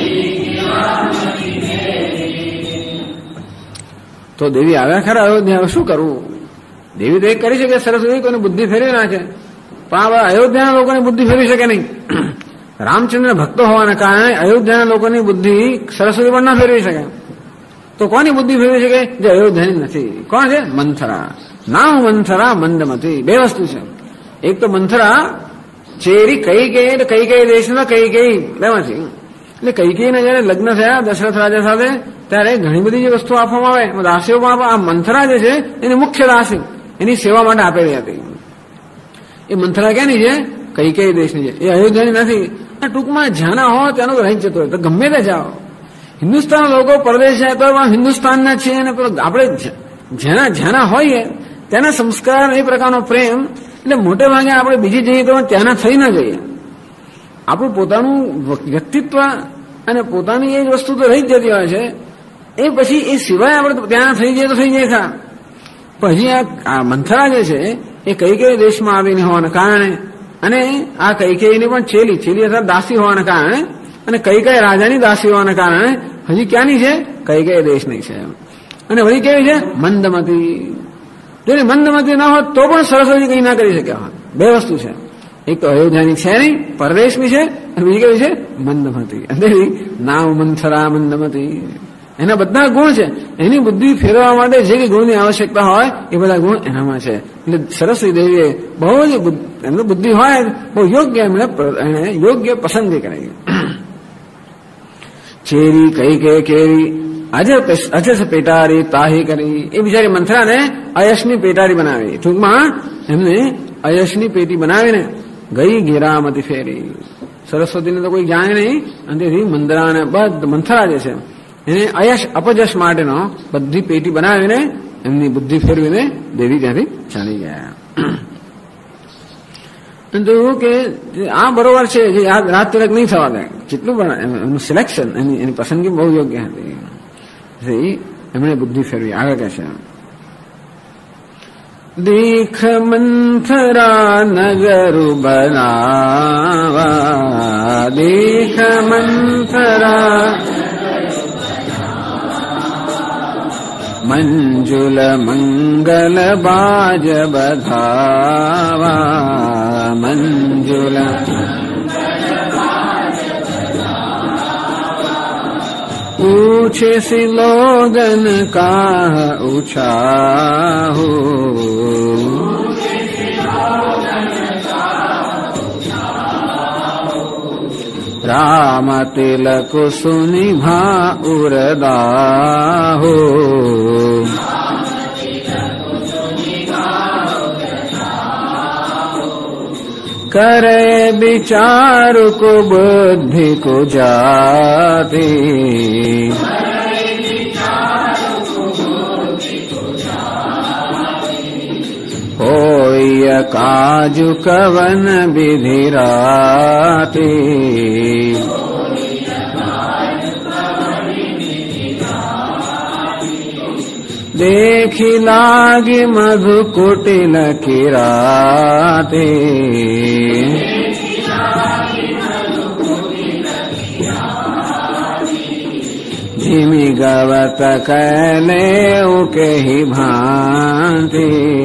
તો દેવી આવ્યા ખરા અયોધ્યા, શું કરવું? દેવી તો એક કરી શકે, સરસ્વતી કોઈની બુદ્ધિ ફેરવી નાખે, પણ આ અયોધ્યાના લોકોની બુદ્ધિ ફેરવી શકે નહીં. રામચંદ્ર ભક્તો હોવાના કારણે અયોધ્યાના લોકોની બુદ્ધિ સરસ્વતી પણ ના ફેરવી શકે. તો કોની બુદ્ધિ ફેરવી શકે? જે અયોધ્યાની નથી. કોણ છે? મંથરા. નામ મંથરા મંદમતી. બે વસ્તુ છે. એક તો મંથરા ચેરી કઈ કઈ દેશના કઈ બેમાંથી. એટલે કઈકીને જયારે લગ્ન થયા દશરથ રાજા સાથે ત્યારે ઘણી બધી જે વસ્તુ આપવામાં આવે, દાસીઓ પણ આ મંથરા જે છે એની મુખ્ય દાસી એની સેવા માટે આપેલી હતી. એ મંથરા ક્યાંની છે? કઈ દેશની છે, એ અયોધ્યાની નથી. ટૂંકમાં જ્યાંના હો ત્યાંનો રહી જતો હોય તો ગમે તે જાઓ. હિન્દુસ્તાન લોકો પરદેશ જાય તો હિન્દુસ્તાનના છીએ અને આપણે જ્યાંના હોઈએ ત્યાંના સંસ્કાર, એ પ્રકારનો પ્રેમ. એટલે મોટે ભાગે આપણે બીજી જઈએ તો ત્યાંના થઈ ના જઈએ. આપણું પોતાનું વ્યક્તિત્વ અને પોતાની એ જ વસ્તુ તો રહી જ જતી હોય છે. એ પછી એ સિવાય આપણે ત્યાં થઈ જઈએ તો થઈ જાય ખરા. પછી આ મંથરા જે છે એ કઈ દેશમાં આવીને હોવાના કારણે, અને આ કઈકેયની પણ ચેલી અથવા દાસી હોવાના કારણે, અને કઈ રાજાની દાસી હોવાના કારણે હજી ક્યાંની છે? કઈ દેશની છે. અને વળી કેવી છે? મંદમતી. જો મંદમતી ના હોત તો પણ સરસ્વતી કઈ ના કરી શક્યા હોત. બે વસ્તુ છે. એક તો અયોધ્યાની છે નહીં, પરદેશની છે, અને બીજી કેવી છે? મંદમતી. અંધેરી નામ મંથરા મંદમતી. એના બધા ગુણ છે. એની બુદ્ધિ ફેરવવા માટે જે કઈ ગુણની આવશ્યકતા હોય એ બધા ગુણ એનામાં છે. એટલે સરસ્વતી દેવીએ બહુ જ એમની બુદ્ધિ હોય બહુ યોગ્ય, એમણે યોગ્ય પસંદગી કરાવી. ચેરી કઈ કેરી અજસ પેટારી તાહી કરી. એ બિચારી મંથરાને અયશની પેટારી બનાવી. ટૂંકમાં એમને અયશની પેટી બનાવીને ગઈ ગિરામતી ફેરી. સરસ્વતીને તો કોઈ જાણે નહીં, અને તેથી મંથરા જે છે એને અયશ અપજશ માટેનો બધી પેટી બનાવીને એમની બુદ્ધિ ફેરવીને દેવી ત્યાંથી ચાલી ગયા. તો એવું કે આ બરોબર છે, જે રાત તિલક નહીં થવા દે. જેટલું પણ એનું સિલેક્શન, એની પસંદગી બહુ યોગ્ય હતી. એમણે બુદ્ધિ ફેરવી. આગળ કહે છે દેખ મંથરા નગરુ બનાવા, દેખ મંથરા મંજુલ મંગલ બાજ બધાવા, મંજુલ પૂછે સી લોગન કાહ ઉછાહો, રામ તિલક સુનિભા ઉરદાહો, કરે વિચાર કો બુદ્ધિ કો જાતે, હોય કાજુ કવન વિધિ રાતે, देखी लागी मधु कुटिल किराते, जिमी गवत कैले उके ही भांति,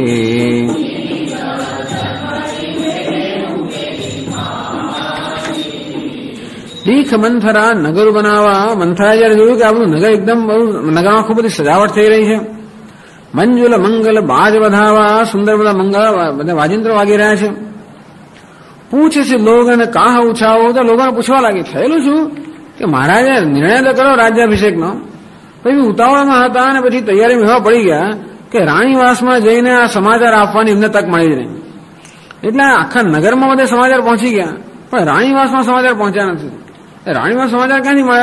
દીખ મંથરા નગર બનાવવા. મંથરા જયારે જોયું કે આપણું નગર એકદમ નગરમાં ખૂબ બધી સજાવટ થઈ રહી છે, મંજુલ મંગલ બાજ વધાવા, સુંદર બધા મંગળ બધા વાજિંત્રો વાગી રહ્યા છે. પૂછે છે લોગન કાહ ઉછાવો, તો લોકોને પૂછવા લાગી થયેલું શું કે મહારાજે નિર્ણય તો કરો રાજ્યાભિષેકનો, પછી ઉતાવળમાં હતા અને પછી તૈયારીમાં એવા પડી ગયા કે રાણીવાસમાં જઈને આ સમાચાર આપવાની એમને તક મળી જ નહીં. એટલે આખા નગરમાં બધા સમાચાર પહોંચી ગયા, પણ રાણીવાસમાં સમાચાર પહોંચ્યા નથી. રાણીવાસ સમાચાર ક્યાંથી મળ્યા?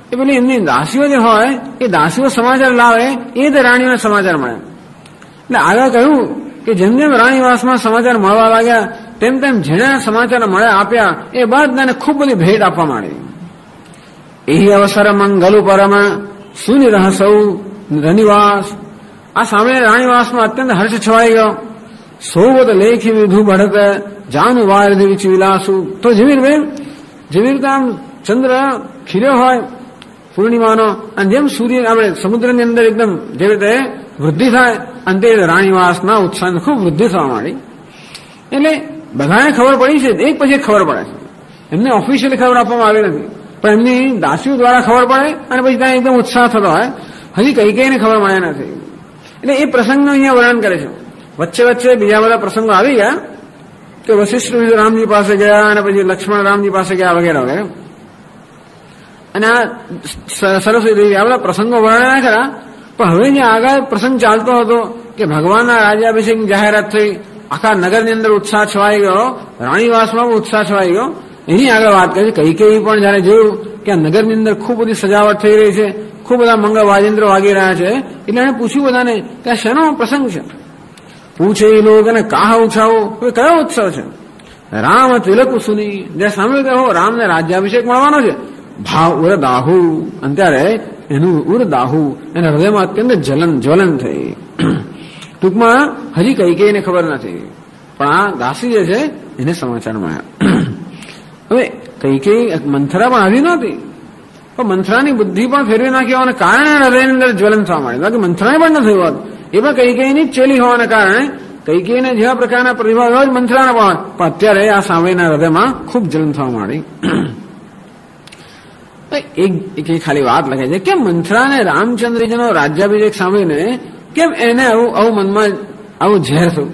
એ પેલી એમની દાસીઓ જે હોય એ દાસીઓ સમાચાર લાવે એ જ રાણીઓને સમાચાર મળે. એટલે આગળ કહ્યું કે જેમ જેમ રાણીવાસમાં સમાચાર મળવા લાગ્યા તેમ તેમ જેને સમાચાર મળ્યા આપ્યા એ બધાને ખૂબ બધી ભેટ આપવા માંડી. એ અવસર મંગલુ પરમ સુનિરહ સૌ રનિવાસ. આ સાંભળીને રાણીવાસમાં અત્યંત હર્ષ છવાઈ ગયો. સૌવત લેખી વિધુ ભડક જાનુ વારધી વિચ વિલાસુ. તો જેવી રીતે આમ ચંદ્ર ખીર્યો હોય પૂર્ણિમાનો, અને જેમ સૂર્ય આપણે સમુદ્રની અંદર એકદમ જે રીતે વૃદ્ધિ થાય અને તે રાણીવાસના ઉત્સાહની ખૂબ વૃદ્ધિ થવા માંડી. એટલે બધાને ખબર પડી છે, એક પછી ખબર પડે છે. એમને ઓફિશિયલી ખબર આપવામાં આવી નથી, પણ એમની દાસીઓ દ્વારા ખબર પડે અને પછી ત્યાં એકદમ ઉત્સાહ થતો હોય. હજી કઈ ખબર મળે નથી. એટલે એ પ્રસંગનું અહીંયા વર્ણન કરે છે. વચ્ચે વચ્ચે બીજા બધા પ્રસંગો આવી ગયા કે વશિષ્ઠ રામજી પાસે ગયા અને પછી લક્ષ્મણ રામજી પાસે ગયા વગેરે વગેરે. અને આ સરસ્વતી દેવી આ બધા પ્રસંગો વર્ણના ખરા, પણ હવે જે આગળ પ્રસંગ ચાલતો હતો કે ભગવાનના રાજ્યાભિષેકની જાહેરાત થઈ, આખા નગરની અંદર ઉત્સાહ છવાઈ ગયો, રાણીવાસમાં પણ ઉત્સાહ છવાઈ ગયો. એની આગળ વાત કરી કઈકેયી પણ જયારે જોયું કે આ નગરની અંદર ખૂબ બધી સજાવટ થઈ રહી છે, ખૂબ બધા મંગળ વાજિંત્રો વાગી રહ્યા છે, એટલે એને પૂછ્યું બધાને કે આ શેનો પ્રસંગ છે. પૂછે એ લોકો અને કાહ ઉછાવો કયો ઉત્સવ છે. રામ તિલક સુની, જે સાંભળ્યું કે હો રામને રાજ્યાભિષેક મળવાનો છે. ભાવ ઉરદાહુ, અને ત્યારે એનું ઉરદાહુ એના હૃદયમાં અત્યંત જ્વલન થઈ. ટૂંકમાં હજી કઈકેયીને ખબર નથી, પણ આ દાસી જે છે એને સમાચાર મળ્યા. હવે કઈકેયી મંથરા પણ આવી નહોતી, પણ મંથરાની બુદ્ધિ પણ ફેરવી નાખી હોવાને કારણે હૃદયની અંદર જ્વલન થવા માંડી. બાકી મંથરાને પણ ન થયું હોત, એ પણ કઈકેયીની જ ચેલી હોવાના કારણે કઈકેયીને જેવા પ્રકારના પ્રતિભાવ એવા જ મંથરાને પણ અત્યારે આ સાંભળીના હૃદયમાં ખૂબ જ્વલન થવા માંડી. એક ખાલી વાત લખે છે કે મંથરાને રામચંદ્રજીનો રાજ્યાભિષેક સાંભળીને કેમ એને આવું મનમાં આવું ઝેર થયું.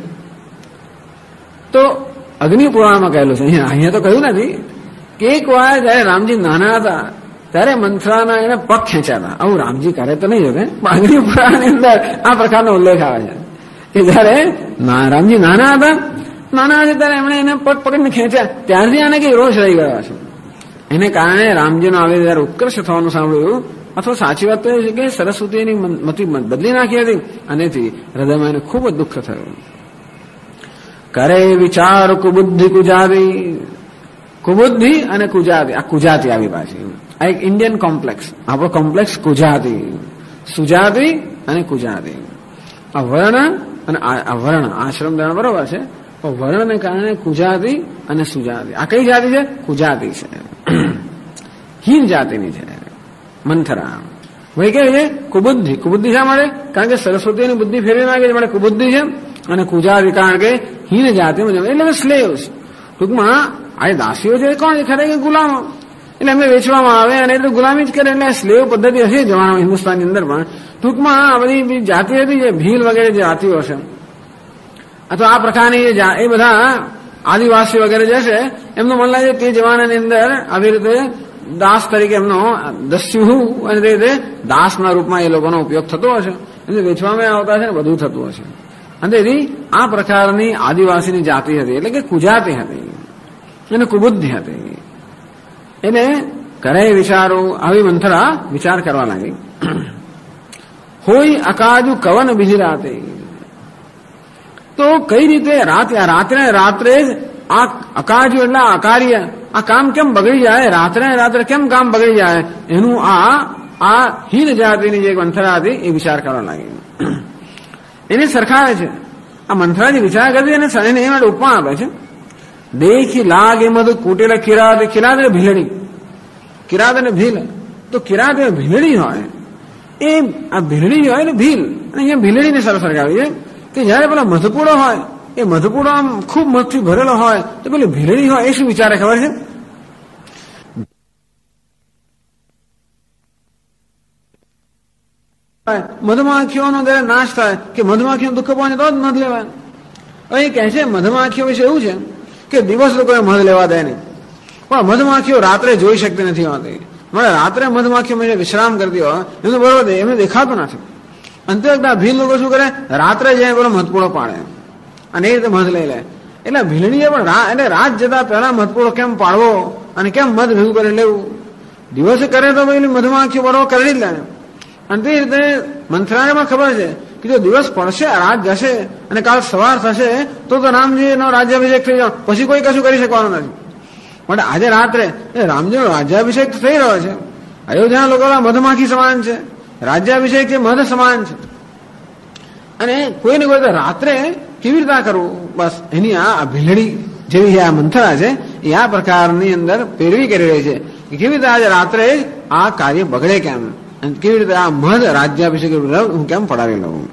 તો અગ્નિ પુરાણમાં કહેલું છે, અહીંયા તો કહ્યું નથી કે એક વાર જયારે રામજી નાના હતા ત્યારે મંથરાના એને પગ ખેંચ્યા હતા. આવું રામજી કરે તો નહીં જોકે, પણ અગ્નિ પુરાણની અંદર આ પ્રકારનો ઉલ્લેખ આવે છે કે જયારે રામજી નાના હતા ત્યારે એમણે એને પગ પકડીને ખેંચ્યા, ત્યારથી આને કઈ રોષ રહી ગયો છે. એને કારણે રામજીનો આવે જયારે ઉત્કર્ષ થવાનું સાંભળ્યું, અથવા સાચી વાત તો એ છે કે સરસ્વતીની મતિ બદલી નાખી હતી, અને હૃદયમાં એને ખૂબ જ દુઃખ થયું. કરે વિચાર કુબુદ્ધિ કુજાદી. કુબુદ્ધિ અને કુજાતી, આ કુજાતી આવી પાછી આ એક ઇન્ડિયન કોમ્પ્લેક્સ, આપણો કોમ્પ્લેક્સ કુજાતી, સુજાતી અને કુજાતી. આ વર્ણ અને આ વર્ણ આશ્રમ ધર્મ બરોબર છે, પણ વર્ણને કારણે કુજાતી અને સુજાતી. આ કઈ જાતિ છે? કુજાતી છે, હીન જાતિની છે મંથરા. ભાઈ કે છે કુબુદ્ધિ. કુબુદ્ધિ શા મળે? કારણ કે સરસ્વતીની બુદ્ધિ ફેરવી નાખે છે, મળે કુબુદ્ધિ છે. અને કુજાતી કારણ કે હીન જાતિમાં એટલે સ્લેવ્સ. ટૂંકમાં આ દાસીઓ છે કોણ છે? ખરેખર ગુલામો. એટલે એમને વેચવામાં આવે અને એટલે ગુલામી જ કરે, એટલે સ્લેવ પદ્ધતિ હશે જમાના હિન્દુસ્તાનની અંદર પણ. ટૂંકમાં આ બધી જાતિ હતી જે ભીલ વગેરે જે જાતિઓ હશે, અથવા આ પ્રકારની એ બધા આદિવાસી વગેરે જે છે એમનું મન લાગે તે જમાનાની અંદર આવી રીતે દાસ તરીકે એમનો દસ્યુ અને તે રીતે દાસના રૂપમાં એ લોકોનો ઉપયોગ થતો હશે, એમને વેચવામાં આવતા હશે ને બધું થતું હશે. અને તેથી આ પ્રકારની આદિવાસીની જાતિ હતી, એટલે કે કુજાતી હતી અને કુબુદ્ધિ હતી. એને કરે વિચારો, આવી મંથરા વિચાર કરવા લાગી. હોય અકાજુ કવન બીજી રાતે. તો કઈ રીતે રાત્રે જ આ અકાજુ એટલે અકાર્ય આ કામ કેમ બગડી જાય, રાત્રે કેમ કામ બગડી જાય, એનું આ હીન જાતિની જે મંથરા હતી એ વિચાર કરવા લાગી. એને સરખાવે છે આ મંથરા જે વિચાર કરતી એને એ માટે ઉપમા આપે છે. દેખી લાગે મધુ કૂટેલા કિરાત. કિરાત એટલે ભીલડી, કિરાત અને ભીલ. તો કિરાત એ ભીલડી હોય, એ આ ભીલડી હોય ને ભીલ, અને અહીંયા ભીલડીને સરખાવી છે કે જયારે પેલા મધપૂડો હોય એ મધપૂડો આમ ખૂબ મધથી ભરેલો હોય તો પેલી ભીલડી હોય એ શું વિચારે ખબર છે? મધમાખીઓનો જયારે નાશ થાય કે મધમાખીઓ દુઃખ પહોંચે તો જ મધ લેવાય. અહીં કહે છે મધમાખીઓ વિશે એવું છે કે દિવસ લોકોએ મધ લેવા દે નહીં, પણ મધમાખીઓ રાત્રે જોઈ શકતી નથી હોતી. મળે રાત્રે મધમાખીઓ વિશ્રામ કરતી હોય એમને બરોબર એમને દેખાતું નથી. અંતે ભીલ લોકો શું કરે, રાત્રે જઈને પેલો મધપૂડો પાડે અને એ રીતે મધ લઈ લે. એટલે ભીલડીએ પણ એટલે રાત જતા પહેલા મધપૂડો કેમ પાડવો અને કેમ મધ ભેગું કરી લેવું. દિવસે કરે તો ભાઈ મધમાખીઓ બરોબર કરી જ લે. અને તે રીતે મંથરાને પણ ખબર છે કે જો દિવસ પડશે, રાત જશે અને કાલ સવાર થશે તો રામજીનો રાજ્યાભિષેક થઈ જાય, પછી કોઈ કશું કરી શકવાનું નથી. માટે આજે રાત્રે રામજીનો રાજ્યાભિષેક થઈ રહ્યો છે. અયોધ્યાના લોકો મધમાખી સમાન છે, રાજ્યાભિષેક છે મધ સમાન છે. અને કોઈને કોઈ રાત્રે કેવી રીતે કરવું, બસ એની આ ભીલડી જેવી આ મંથરા છે એ આ પ્રકારની અંદર પેરવી કરી રહી છે કે કેવી રીતે આજે રાત્રે આ કાર્ય બગડે કેમ, અને કેવી રીતે આ મધ રાજ્યાભિષેક હું કેમ પડાવી લઉં.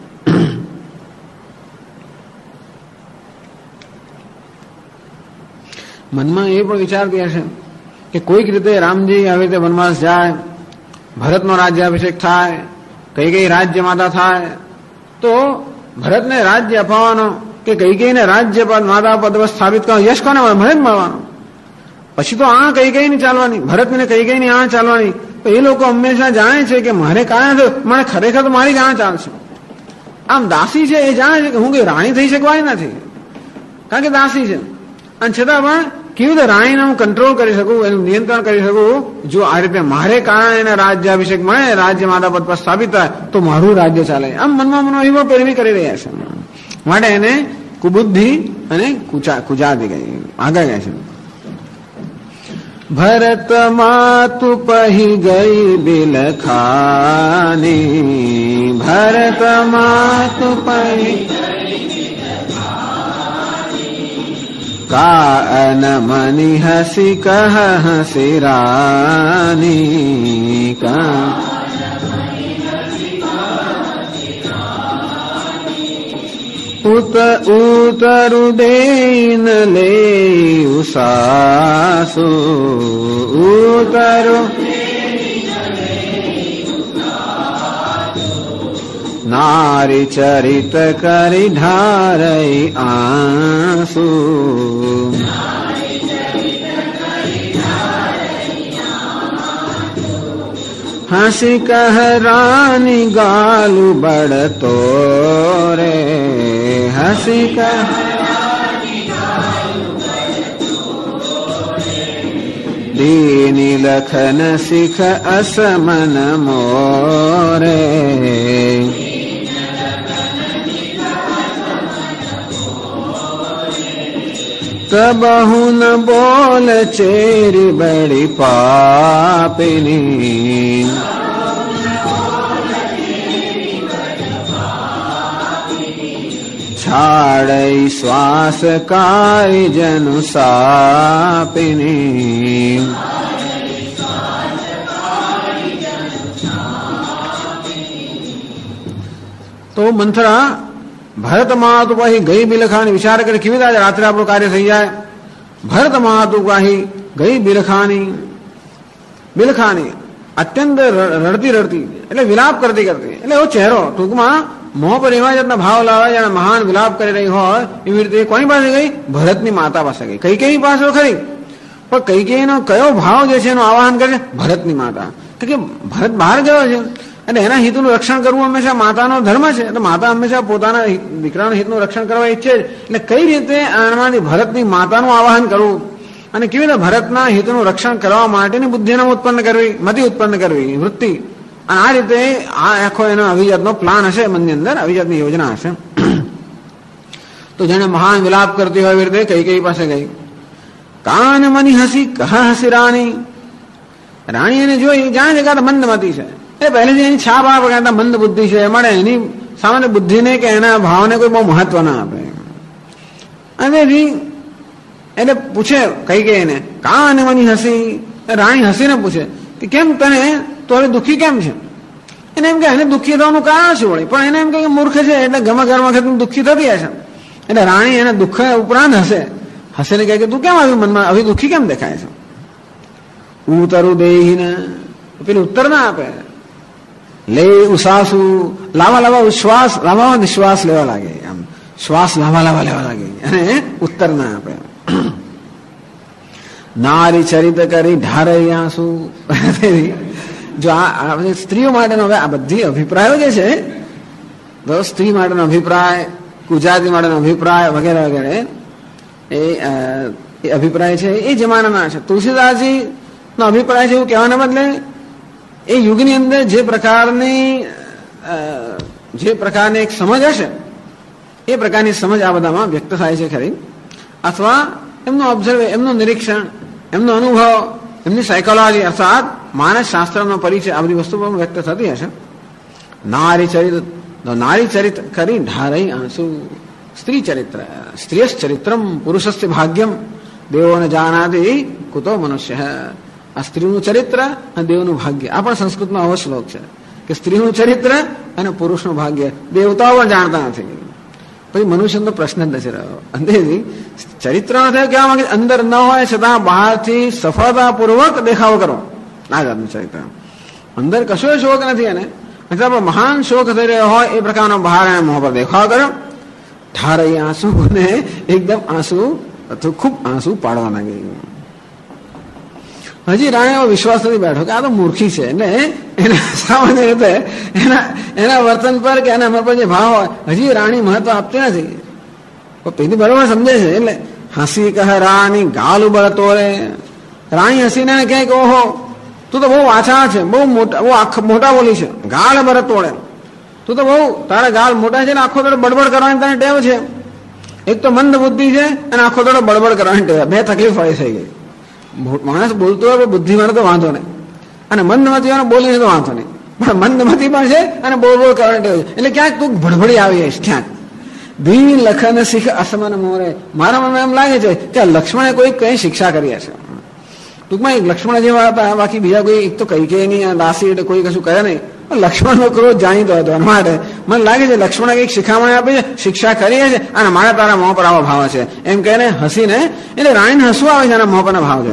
મનમાં એ પણ વિચાર કર્યા છે કે કોઈક રીતે રામજી આવી રીતે વનવાસ જાય, ભરતનો રાજ્યાભિષેક થાય, કઈ રાજ્ય માતા થાય, તો ભરતને રાજ્ય અપાવવાનો કે કઈકઈને રાજ્ય પદ માતા પદ સ્થાપિત કરવાનો યશ કોને મળે? મને જ મળવાનો. પછી તો આ કઈ ની ચાલવાની, ભરતને કઈ ની આ ચાલવાની. તો એ લોકો હંમેશા જાણે છે કે મારે કાંઈ મને ખરેખર તો મારી જ આ ચાલશે. આમ દાસી છે એ જાણે છે કે હું કઈ રાણી થઈ શકવાય નથી, કારણ કે દાસી છે. અને છતાં પણ કેવી રીતે રાણીને હું કંટ્રોલ કરી શકું, એનું નિયંત્રણ કરી શકું, જો આ રીતે મારે કારણે એને રાજ્યાભિષેક મળે, રાજ્ય માતા પદ પર સ્થાપિત થાય તો મારું રાજ્ય ચાલે. આમ મનમાં એવો પેરવી કરી રહ્યા છે. માટે એને કુબુદ્ધિ અને કુજાદી ગઈ આગળ ગયા છે. ભરત માતુ પહી ગઈ બિલખાની, ભરત માતુ પહી કાન મની હસી કહ હસી રાની, ઉતરુ દેન લે ઉસાસુ, ઉતરુ નારી ચરિત કરી ઢારઈ આંસુ, હસી કહ રાની ગાલુ બળતો રે, હસી કહ દીની લખન શીખ અસમન મોરે, કબહુ ન બોલ ચેરી બડી પાપિની, છાડઈ શ્વાસ કાય જનુ સાપિની, તો મંથરા ભરત મહાતુ પાહી ગઈ બિલખાની વિચાર કરી કેવી રીતે રાત્રે આપણું કાર્ય થઈ જાય. ભરત મહાતુ પાહી ગઈ બિલખાની, બિલખાની અત્યંત રડતી રડતી એટલે વિલાપ કરતી કરતી, એટલે એવો ચહેરો ટૂંકમાં મોં પર એવા જાતના ભાવ લાવે જાણે મહાન વિલાપ કરી રહી હોય એવી રીતે. કોની પાસે ગઈ? ભરતની માતા પાસે ગઈ. કઈ પાસે ખરી, પણ કઈકેયીનો કયો ભાવ જે છે એનું આવાહન કરે છે? ભરતની માતા. કે ભરત બહાર ગયો છે અને એના હિતનું રક્ષણ કરવું હંમેશા માતાનો ધર્મ છે. એટલે માતા હંમેશા પોતાના દીકરાના હિતનું રક્ષણ કરવા ઈચ્છે જ. એટલે કઈ રીતે આમાંથી ભરતની માતાનું આવાહન કરવું અને કેવી રીતે ભરતના હિતનું રક્ષણ કરવા માટેની બુદ્ધિને ઉત્પન્ન કરવી, મતિ ઉત્પન્ન કરવી, વૃત્તિ. અને આ રીતે આ આખો એનો અભિજાતનો પ્લાન હશે, મનની અંદર અભિજાતની યોજના હશે. તો જેને મહાન વિલાપ કરતી હોય એવી રીતે કઈ પાસે ગઈ. કાન મની હસી કહ હસી રાણી, રાણી એને જોઈ જાણે છે કે મંદમતી છે. એ પહેલેથી એની છાપ આપે કે મંદ બુદ્ધિ છે, મળે એની સામાન્ય બુદ્ધિને કે એના ભાવને કોઈ બહુ મહત્વ ના આપે. અને એને પૂછે કઈ એને કાન મની હસી, રાણી હસીને પૂછે કે કેમ તને તો હવે દુઃખી કેમ છે? એને એમ કે એને દુઃખી થવાનું કારણ શું વળી? પણ એને એમ કે મૂર્ખ છે એટલે ગમે ઘર વખત દુઃખી થતી હશે. એટલે રાણી એને દુઃખ ઉપરાંત હસે ને કહે કે તું કેમ આવ્યું મનમાં હવે દુઃખી કેમ દેખાય છે? ઉતરું દેહીને પેલું ઉત્તર ના આપે, લે ઉસાસુ લાવા લાવા શ્વાસ લાવા નિશ્વાસ લેવા લાગે, આમ શ્વાસ લાવા લાવા લેવા લાગે અને ઉત્તર ના આપે. નારી ચરિત કરી ઢારઈ આંસુ. જો આ સ્ત્રીઓ માટેનો હવે આ બધી અભિપ્રાયો જે છે, તો સ્ત્રી માટેનો અભિપ્રાય, ગુજરાતી માટેનો અભિપ્રાય વગેરે વગેરે એ અભિપ્રાય છે એ જમાનાના છે. તુલસીદાસજી અભિપ્રાય છે એવું કહેવાના બદલે એ યુગની અંદર જે પ્રકારની એક સમજ હશે એ પ્રકારની સમજ આ બધામાં વ્યક્ત થાય છે ખરી, અથવા એમનું ઓબ્ઝર્વ, એમનું નિરીક્ષણ, એમનો અનુભવ, એમની સાયકોલોજી અર્થાત માનસ શાસ્ત્રનો પરિચય આ બધી વસ્તુ પણ વ્યક્ત થતી હશે. નારી ચરિત્ર કરી ઢારઈ આંસુ, સ્ત્રી ચરિત્ર, સ્ત્રીયસ ચરિત્રમ પુરુષસ્ય ભાગ્યમ દેવોને જાનાતિ કુતો મનુષ્ય. આ સ્ત્રીનું ચરિત્ર અને દેવનું ભાગ્ય, આ પણ સંસ્કૃતમાં આવો શ્લોક છે કે સ્ત્રીનું ચરિત્ર અને પુરુષનું ભાગ્ય દેવતાઓ પણ જાણતા નથી. પછી મનુષ્યનો પ્રશ્ન જ નથી રહ્યો. અંધેથી ચરિત્ર ન થયું કહેવા માંગે અંદર ન હોય છતાં બહારથી સફળતાપૂર્વક દેખાવો કરો. આ જાતનું ચરિત્ર, અંદર કશો શોક નથી એને, મતલબ મહાન શોક થઈ રહ્યો હોય એ પ્રકારનો બહાર અને મોં પર દેખાવ કર્યો. ઠારઈ આંસુ ને એકદમ આંસુ અથવા ખૂબ આંસુ પાડવા લાગી. હજી રાણી એવો વિશ્વાસ નથી બેઠો કે આ તો મૂર્ખી છે ને એના સામાન્ય રીતે એના વર્તન પર કે એના પર જે ભાવ હોય હજી રાણી મહત્વ આપતી નથી. પેલી બરોબર સમજે છે એટલે હસી કહે રાણી ગાલ ઉબળ તોરે. રાણી હસીને કહે કે ઓહો તું તો બહુ વાછા છે, બહુ મોટા બોલી છે, ગાળ બળ તોડે, તું તો બહુ તારા ગાળ મોટા છે ને આખો થોડો બડબડ કરવાની તને ટેવ છે. એક તો મંદ બુદ્ધિ છે અને આખો થોડો બડબડ કરવાની ટેવ, બે તકલીફ વાળી થઈ ગઈ. માણસ બોલતો હોય બુદ્ધિમાં તો વાંધો નહીં, અને મંદમતી હોય બોલીને તો વાંધો નહીં, પણ મંદમતી પણ છે અને બોલ કરવાની ટેવ છે એટલે ક્યાંક તું ભડભડી આવી જઈશ ક્યાંક. ધી લખન શીખ અસમન મોરે. મારા મનમાં એમ લાગે છે કે લક્ષ્મણે કોઈ કઈ શિક્ષા કરી હશે. ટૂંકમાં એક લક્ષ્મણ જેવા હતા, બાકી બીજા કોઈ એક તો કઈ કે નહીં, દાસી એટલે કોઈ કશું કહે નહીં. લક્ષ્મણનો ક્રોધ જાણીતો હતો એના માટે મને લાગે છે લક્ષ્મણે કઈક શિખામણ આપી છે, શિક્ષા કરી છે અને મારા તારા મોં પર આવો ભાવ છે એમ કહીને હસીને, એટલે રાણીને હસવું આવે છે એના મોં પરના ભાવ છે.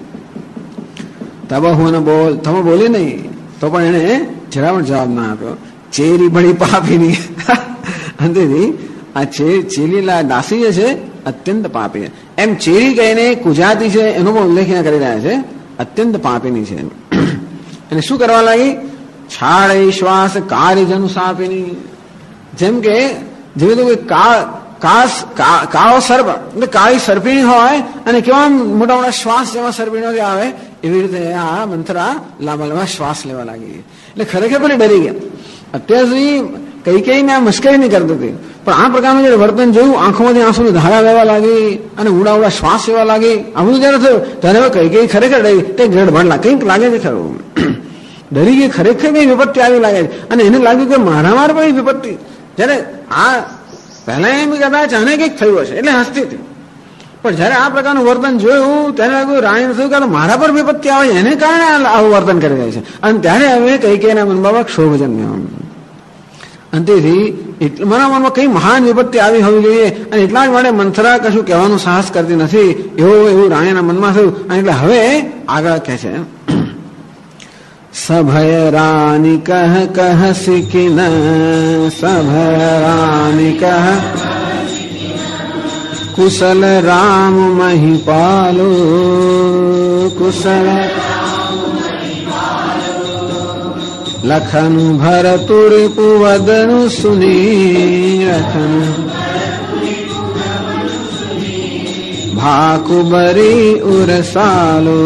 તબ હું બોલ, તમે બોલી નહીં તો પણ એને જરા પણ જવાબ ના આપ્યો. ચેરી બળી પાપીની. અંતેથી આ ચેલીલા દાસી જે છે અત્યંત પાપી છે એમ ચેરી કહીને કુજાતી છે એનો પણ ઉલ્લેખ કરી રહ્યા છે. અત્યંત પાપીની છે. અને શું કરવા લાગી? છાડ શ્વાસ કાળીજન સાપીની. જેમ કે જેવી રીતે કોઈ કાળો સર્પ એટલે કાળી સર્પિણી હોય અને કેવા મોટા મોટા શ્વાસ જેવા સર્પિણીઓ આવે એવી રીતે આ મંથરા લાંબા શ્વાસ લેવા લાગી. એટલે ખરેખર પણ ડરી ગયા. અત્યાર સુધી કઈ ને આ મશ્કરી નહીં કરતી હતી, પણ આ પ્રકારનું જયારે વર્તન જોયું, આંખોમાંથી આંસુની ધારા લેવા લાગી અને ઉડા શ્વાસ લેવા લાગી, આ બધું જયારે થયું ત્યારે કઈ ખરેખર ડરી તે ગડબડ કંઈક લાગે છે ખરું. ડરી ગઈ, ખરેખર કઈ વિપત્તિ આવી લાગે છે અને એને લાગ્યું કે મારામાં પણ વિપત્તિ. જયારે આ પહેલા એમ કદાચ આને કંઈક થયું હશે એટલે હસતી હતી, પણ જયારે આ પ્રકારનું વર્તન જોયું ત્યારે લાગ્યું રાણીને થયું કે મારા પર વિપત્તિ આવે છે એને કારણે આવું વર્તન કરી રહ્યા છે. અને ત્યારે હવે કઈ એના મનમાં ક્ષોભ જન્મ્યો. અંતેથી મારા મનમાં કઈ મહાન વિપત્તિ આવી હોવી જોઈએ અને એટલા જ માટે મંથરા કશું કહેવાનું સાહસ કરતી નથી એવું રાણીના મનમાં થયું. અને એટલે હવે આગળ કહે છે, સભય રાની કહ કહ સિકિન, સભય રાની કહ કુશલ રામ મહિપાલો, કુશલ લખન ભરતુર પુવદનુ સુની, લખન ભાકુબરી ઉરસાલો.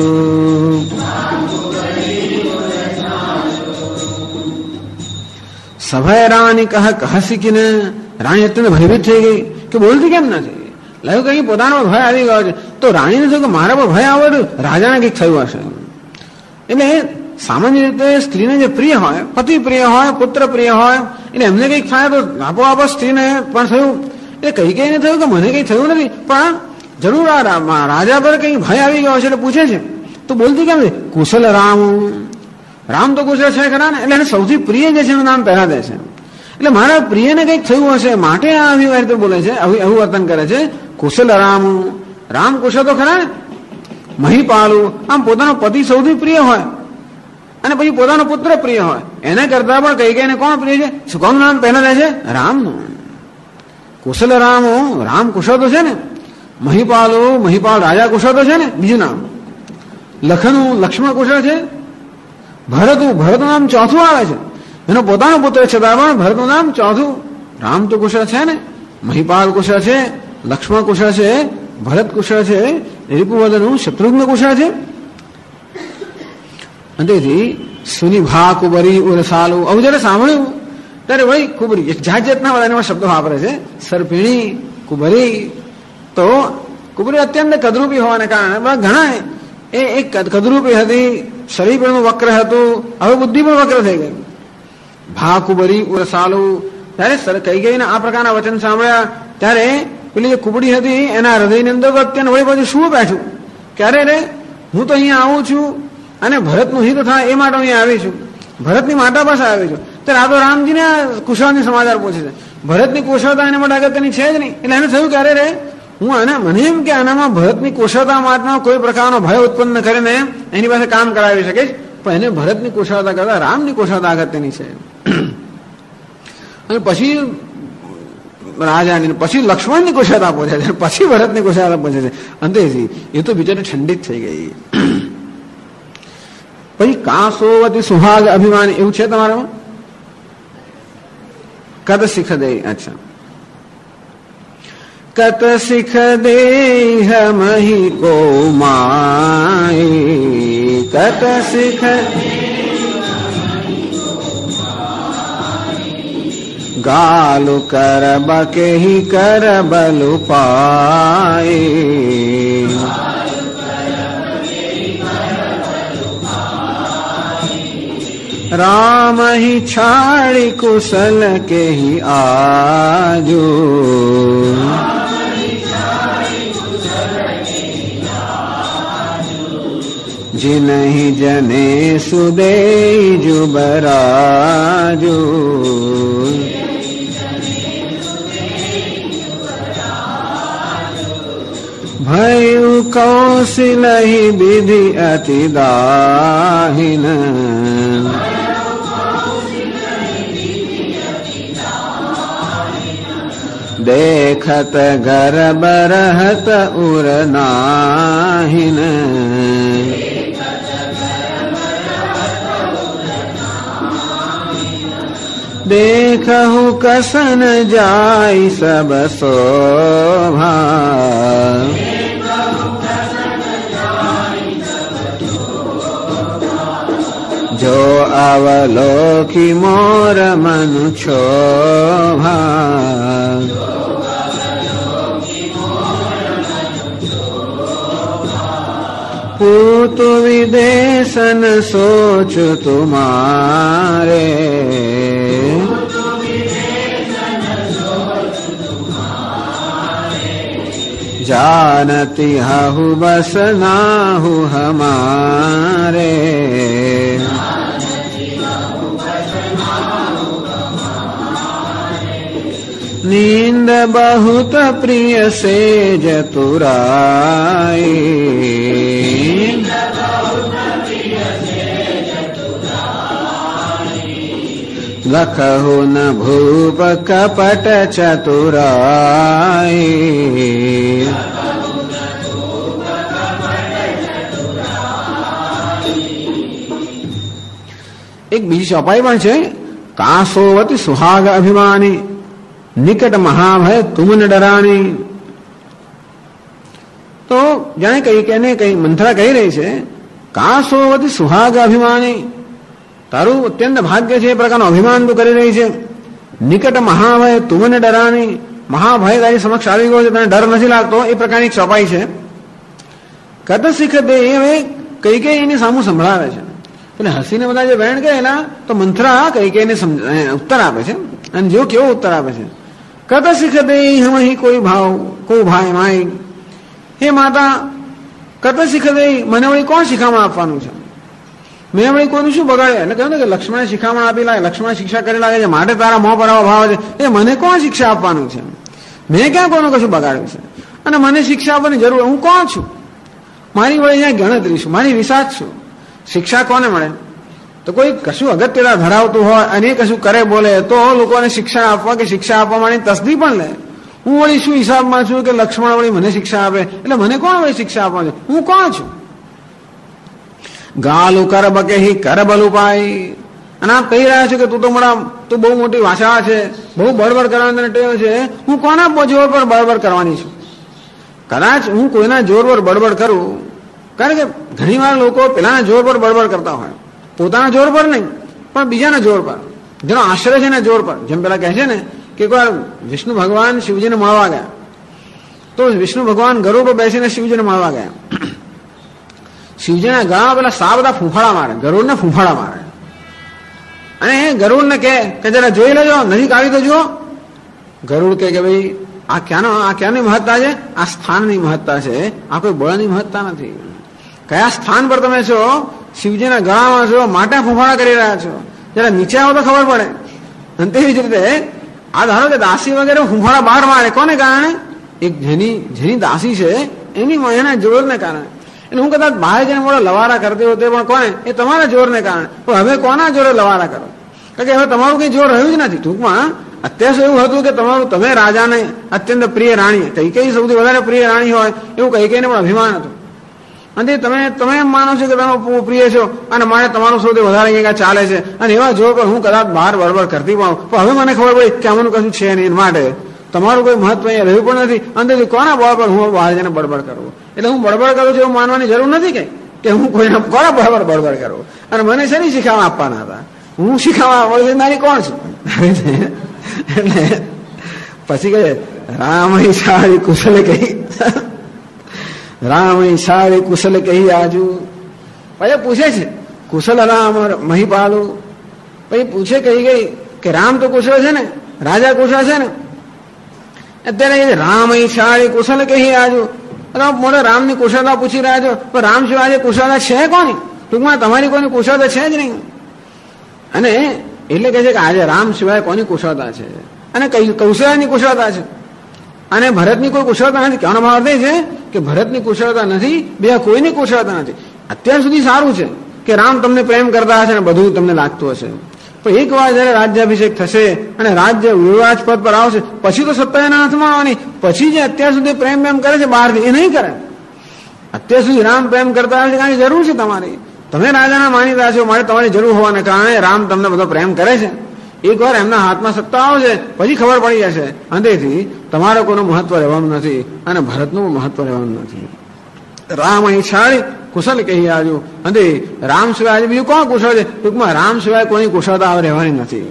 સભય રાની કહ કહસી કે રાણી અત્યંત ભયભીત થઈ ગઈ કે બોલતી કેમ નથી. લાગ્યું કઈ પોતાનો ભય આવી ગયો છે. તો રાણીને થયું કે મારા પર ભય આવે રાજાને કંઈક થયું હશે. એટલે સામાન્ય રીતે સ્ત્રીને જે પ્રિય હોય, પતિ પ્રિય હોય, પુત્ર પ્રિય હોય, એટલે એમને કંઈક થાય તો આપોઆપ સ્ત્રીને પણ થયું. એટલે કઈને થયું કે મને કંઈ થયું નથી, પણ જરૂર આ રાજા પર કંઈ ભય આવી ગયો છે એટલે પૂછે છે. તો બોલતી કેમ છે? કુશલ રામ. રામ તો કુશળ છે ખરા ને, એટલે એને સૌથી પ્રિય જે છે એનું નામ પહેલા દે છે. એટલે મારા પ્રિયને કંઈક થયું હશે માટે આ આવી રીતે બોલે છે, એવું વર્તન કરે છે. કુશલ રામ, રામ કુશળ તો ખરા ને. મહીપાલું, આમ પોતાનો પતિ સૌથી પ્રિય હોય અને પછી પોતાનો પુત્ર પ્રિય હોય, એના કરતા પણ કઈને કોણ પ્રિય છે? કોનું નામ પહેલા લે છે? રામનું. કુશલ રામ, રામ કુશળ તો છે ને. મહીપાલ રાજા કુશળ તો છે ને બીજું નામ. લખનું, લક્ષ્મણ કુશળ છે. ભરતનું નામ ચોથું આવે છે, એનો પોતાનો પુત્ર છે પણ ભરતનું નામ ચોથું. રામ તો કુશળ છે ને, મહીપાલ કુશળ છે, લક્ષ્મણ કુશળ છે, ભરત કુશળ છે, રિપુવદનનું શત્રુઘ્ન કુશળ છે. અંતેથી સુની ભા કુબરી ઉરસાલું આવું જયારે સાંભળ્યું ત્યારે ભાઈ કુબરી જાત જાતના બધા એના શબ્દો વાપરે છે. સરપીણી, કુબરી. તો કુબરી અત્યંત કદરૂપી હોવાને કારણે ઘણા એ કદરૂપી હતી, શરીર પણ વક્ર હતું, હવે બુદ્ધિ પણ વક્ર થઈ ગઈ. ભા કુબરી ઉરસાલું. ત્યારે કઈ ગઈને આ પ્રકારના વચન સાંભળ્યા ત્યારે પેલી જે કુબડી હતી એના હૃદયની અંદર અત્યંત વળી પાછું શું બેઠું, ક્યારે રે હું તો અહીંયા આવું છું અને ભરતનું હિત થાય એ માટે અહીંયા આવી છું, ભરતની માતા પાસે આવી છું. ત્યારે આ તો રામજીને કુશળની સમાચાર પૂછે છે. ભરતની કુશળતા એના માટે અગત્યની છે જ નહીં. એટલે એને થયું ક્યારે રે હું મને એમ કે આનામાં ભરતની કુશળતા માટે કોઈ પ્રકારનો ભય ઉત્પન્ન કરીને એની પાસે કામ કરાવી શકીશ, પણ એને ભરતની કુશળતા કરતા રામની કુશળતા અગત્યની છે. અને પછી રાજાની, પછી લક્ષ્મણની કુશળતા પૂછે છે, પછી ભરતની કુશળતા પૂછે છે. અંતેથી એ તો બિચારી ઠંડી જ થઈ ગઈ. પછી કાંસોવતી સુહાગ અભિમાની એવું છે તમારામાં? કદ શીખ દે. અચ્છા. કત શીખ દે હમહી કો માય, કત શીખ ગાલુ કરબ કે હી કરબલુ પાય, રામ હી છાડી કુશલ કે હી આજુ, जिनहि जने सुदे जुबराजू, भयु कौशिलहि विधि अति दाहिन, देखत गर्भ रहत उर नाहिन, देखहु कसन जाय सब शोभा, जो अवलोकी मोर मनु क्षोभा, पूतु विदेशन सोच तुम्हारे, जानती हहु बस नाहु हमारे, नींद बहुत प्रिय से जतुराई, लखहु न भूप कपट चतुराई, एक बीजी चौपाई पण छे. कासोवती सुहाग अभिमानी, निकट महाभय तुम न डरानी. तो जाने कई मंथरा कही रही છે કાસોવતી સુહાગ અભિમાની, તારું અત્યંત ભાગ્ય છે એ પ્રકારનું અભિમાન તું કરી રહી છે. નિકટ મહાભય તુમને ડરાની, મહાભય તારી સમક્ષ આવી ગયો છે, તને ડર નથી લાગતો, એ પ્રકારની ચોપાઈ છે. કત શીખ દે એ કઈ એની સામું સંભળાવે છે. એટલે હસીને બધા જે વેણ ગયેલા તો મંથરા કઈ ઉત્તર આપે છે. અને જો કેવો ઉત્તર આપે છે, કત શીખ દે હમહી કોઈ ભાઈ માય, હે માતા કત શીખ દે મને વળી કોણ શિખામણ આપવાનું છે? મેં વળી કોઈનું શું બગાડે? એટલે કહ્યું ને કે લક્ષ્મણે શિખામણ આપી લાગે, લક્ષ્મણે શિક્ષા કરી લાગે છે, માટે તારા મોં પર આવો ભાવ છે, એ મને કોણ શિક્ષા આપવાનું છે? મેં ક્યાં કોઈનું કશું બગાડ્યું છે? અને મને શિક્ષા આપવાની જરૂર, હું કોણ છું? મારી વળી અહીંયા ગણતરી છું, મારી વિસાત છું. શિક્ષા કોને મળે? તો કોઈ કશું અગત્યતા ધરાવતું હોય અને કશું કરે બોલે તો લોકોને શિક્ષા આપવા કે શિક્ષા આપવા માટે તસ્દી પણ લે. હું વળી શું હિસાબમાં છું કે લક્ષ્મણ વળી મને શિક્ષા આપે? એટલે મને કોણ વળી શિક્ષા આપવા છે? હું કોણ છું? ગાલુ કરબ કે હી કરબલ ઉપાય. અને આપ કહી રહ્યા છો કે તું બહુ મોટી ભાષા છે, બહુ બળબડ કરવાની ટેવ છે. હું કોના જોર પર બળબડ કરવાની છું? કદાચ હું કોઈના જોર પર બળબડ કરું, કારણ કે ઘણી વાર લોકો પેલાના જોર પર બળબડ કરતા હોય. પોતાના જોર પર નહીં, પણ બીજાના જોર પર, જેનો આશ્રય છે એના જોર પર. જેમ પેલા કહે છે ને કે એકવાર વિષ્ણુ ભગવાન શિવજીને મળવા ગયા, તો વિષ્ણુ ભગવાન ગરુડ પર બેસીને શિવજીને મળવા ગયા. શિવજીના ગળામાં પેલા સા બધા ફૂંફાડા મારે, ગરુડને ફૂંફાડા મારે, અને ગરુડને કે જરા જોઈ લેજો, નજીક આવી તો જુઓ. ગરુડ કે ભાઈ આ ક્યાંની મહત્તા છે? આ સ્થાનની મહત્તા છે, આ કોઈ બળની મહત્તા નથી. કયા સ્થાન પર તમે છો? શિવજીના ગળામાં છો, માટે ફૂંફાડા કરી રહ્યા છો, જરા નીચે આવો તો ખબર પડે. અને તેવી જ રીતે આ ધારો કે દાસી વગેરે ફૂંફાડા બહાર મારે, કોને કારણે? એક જેની દાસી છે એના જોરને કારણે. એટલે હું કદાચ બહાર જઈને મોડો લવારા કરતી હોતે, પણ કોને? એ તમારા જોરને કારણે. પણ હવે કોના જોરે લવારા કરો? કારણ કે હવે તમારું કઈ જોર રહ્યું જ નથી. ટૂંકમાં અત્યાર સુધી એવું હતું કે તમે રાજાને અત્યંત પ્રિય રાણી, કઈ સૌથી વધારે પ્રિય રાણી હોય એવું કઈને પણ અભિમાન હતું. અને તમે એમ માનો છો કે તમે પ્રિય છો અને મારે તમારું સૌથી વધારે અહીંયા ચાલે છે, અને એવા જોર પર હું કદાચ બહાર બળબડ કરતી પણ હવે મને ખબર પડી કે આમાંનું કશું છે નહીં, માટે તમારું કોઈ મહત્વ અહીંયા રહ્યું પણ નથી. અંદરથી કોના બળ પર હું બહાર જઈને બળબડ કરવું? એટલે હું બળબડ કરું છું એવું માનવાની જરૂર નથી કે હું કોઈના કોના બળબડ કરું. અને મને શેની શીખાવા આપવાના હતા? હું શીખાવા ઓળખનારી કોણ છું? એટલે પછી કહે રામ સારી કુશલ કહી, રામ સારી કુશલ કહી આજુ. પછી પૂછે છે કુશલ રામ મહીપાલુ. પછી પૂછે કહી ગઈ કે રામ તો કુશળ છે ને, રાજા કુશળ છે ને. અત્યારે રામ સારી કુશલ કહી આજુ, મોટો રામની કુશળતા પૂછી રહ્યા છો, પણ રામ સિવાય આજે કુશળતા છે કોની? ટૂંકમાં તમારી કોઈની કુશળતા છે જ નહીં. અને એટલે કહે છે કે આજે રામ સિવાય કોની કુશળતા છે, અને કૌશલ્યની કુશળતા છે, અને ભરતની કોઈ કુશળતા નથી. કહેવાનો ભાવ એ છે કે ભરતની કુશળતા નથી, બીજા કોઈની કુશળતા નથી. અત્યાર સુધી સારું છે કે રામ તમને પ્રેમ કરતા હશે ને બધું તમને લાગતું હશે, પણ એક વાર જયારે રાજ્યાભિષેક થશે અને રાજ્ય યુવરાજ પદ પર આવશે પછી તો સત્તા એના હાથમાં આવવાની. પછી જે અત્યાર સુધી પ્રેમ કરે છે બહારથી, એ નહીં કરે. અત્યાર સુધી રામ પ્રેમ કરતા હશે, કારણ જરૂર છે તમારી, તમે રાજાના માનીતા છો, મારે તમારી જરૂર હોવાને કારણે રામ તમને બધો પ્રેમ કરે છે. એક વાર એમના હાથમાં સત્તા આવશે પછી ખબર પડી જશે, અંતેથી તમારે કોઈનું મહત્વ રહેવાનું નથી અને ભરતનું મહત્વ રહેવાનું નથી. રામ અહીં છાડી કુશલ કહી આજુ. અને રામ સિવાય આજે બીજું કોણ કુશળ છે? ટૂંકમાં રામ સિવાય કોઈની કુશળતા હવે રહેવાની નથી.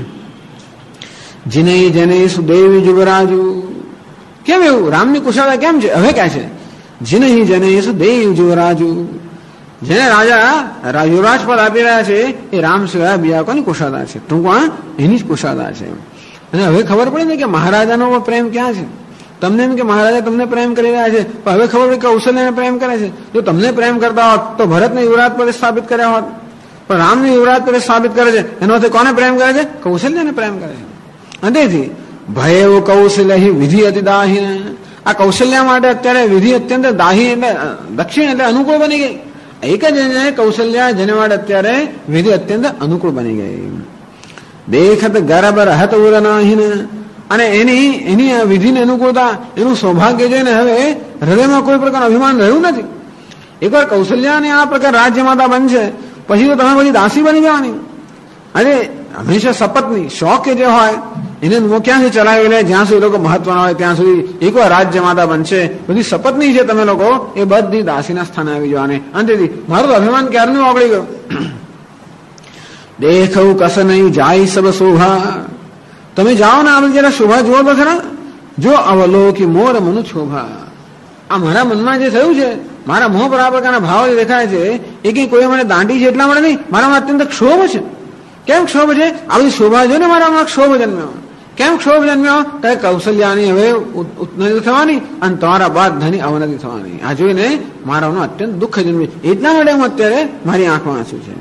જીને જેને સુદેવી યુવરાજુ. કેમ એવું? રામની કુશળતા કેમ છે? હવે ક્યાં છે? જીને જેને સુદેવ યુવરાજુ. જેને રાજા યુવરાજ પદ આપી રહ્યા છે એ રામ સિવાય બીજા કોની કુશળતા છે? ટૂંકમાં એની જ કુશળતા છે. અને હવે ખબર પડી ને કે મહારાજાનો પ્રેમ ક્યાં છે. તમને એમ કે મહારાજા તમને પ્રેમ કરી રહ્યા છે, પણ હવે ખબર પડી કૌશલ્યને પ્રેમ કરે છે. જો તમને પ્રેમ કરતા હોત તો ભરતને યુવરાજ પદે સ્થાપિત કર્યા હોત, પણ રામને યુવરાજ પદે સ્થાપિત કરે છે. એનો અર્થ કોને પ્રેમ કરે છે? કૌશલ્યને પ્રેમ કરે છે. અંતેથી ભય કૌશલ્ય વિધિ અતિ દાહીને. આ કૌશલ્ય માટે અત્યારે વિધિ અત્યંત દાહી એટલે દક્ષિણ એટલે અનુકૂળ બની ગઈ. એક જ કૌશલ્ય જેને માટે અત્યારે વિધિ અત્યંત અનુકૂળ બની ગઈ. દેખત ગરબ રહત ઉરનાહીને. અને એની વિધિની અનુકૂળતા, એનું સૌભાગ્ય જોઈને હવે હૃદયમાં કોઈ પ્રકારનું અભિમાન રહ્યું નથી. એકવાર કૌશલ્યાને આ પ્રકાર રાજ્ય માતા બનશે પછી તો તમે બધી દાસી બની જવાની. અરે હંમેશા શપથની શોખ કે જે હોય એને ક્યાંથી ચલાવી લે, જ્યાં સુધી લોકો મહત્વના હોય ત્યાં સુધી. એકવાર રાજ્ય માતા બનશે બધી શપથની છે તમે લોકો એ બધી દાસીના સ્થાને આવી જવાની. અંતેથી મારું અભિમાન ક્યારનું ઓગળી ગયું. દેખવું કસ નહીં જાય સબ શોભા. તમે જાઓ ને આપણે જરા શોભા જુઓ તો ખરા. જો અવલોકી મોર મનુ શોભા. આ મારા મનમાં જે થયું છે, મારા મોહ પર આ પ્રકારના ભાવ જે દેખાય છે એ કઈ કોઈ મને દાંડી છે એટલા માટે નહીં, મારામાં અત્યંત ક્ષોભ છે. કેમ ક્ષોભ છે? આવી શોભા જો ને મારામાં ક્ષોભ જન્મ્યો. કેમ ક્ષોભ જન્મ્યો? કઈ કૌશલ્યાની હવે ઉન્નતિ થવાની અને તમારા બાદ ધની અવનતિ થવાની. આ જોઈને મારાનું અત્યંત દુઃખ જન્મ્યું. એટલા માટે હું અત્યારે મારી આંખમાં આંસુ છે.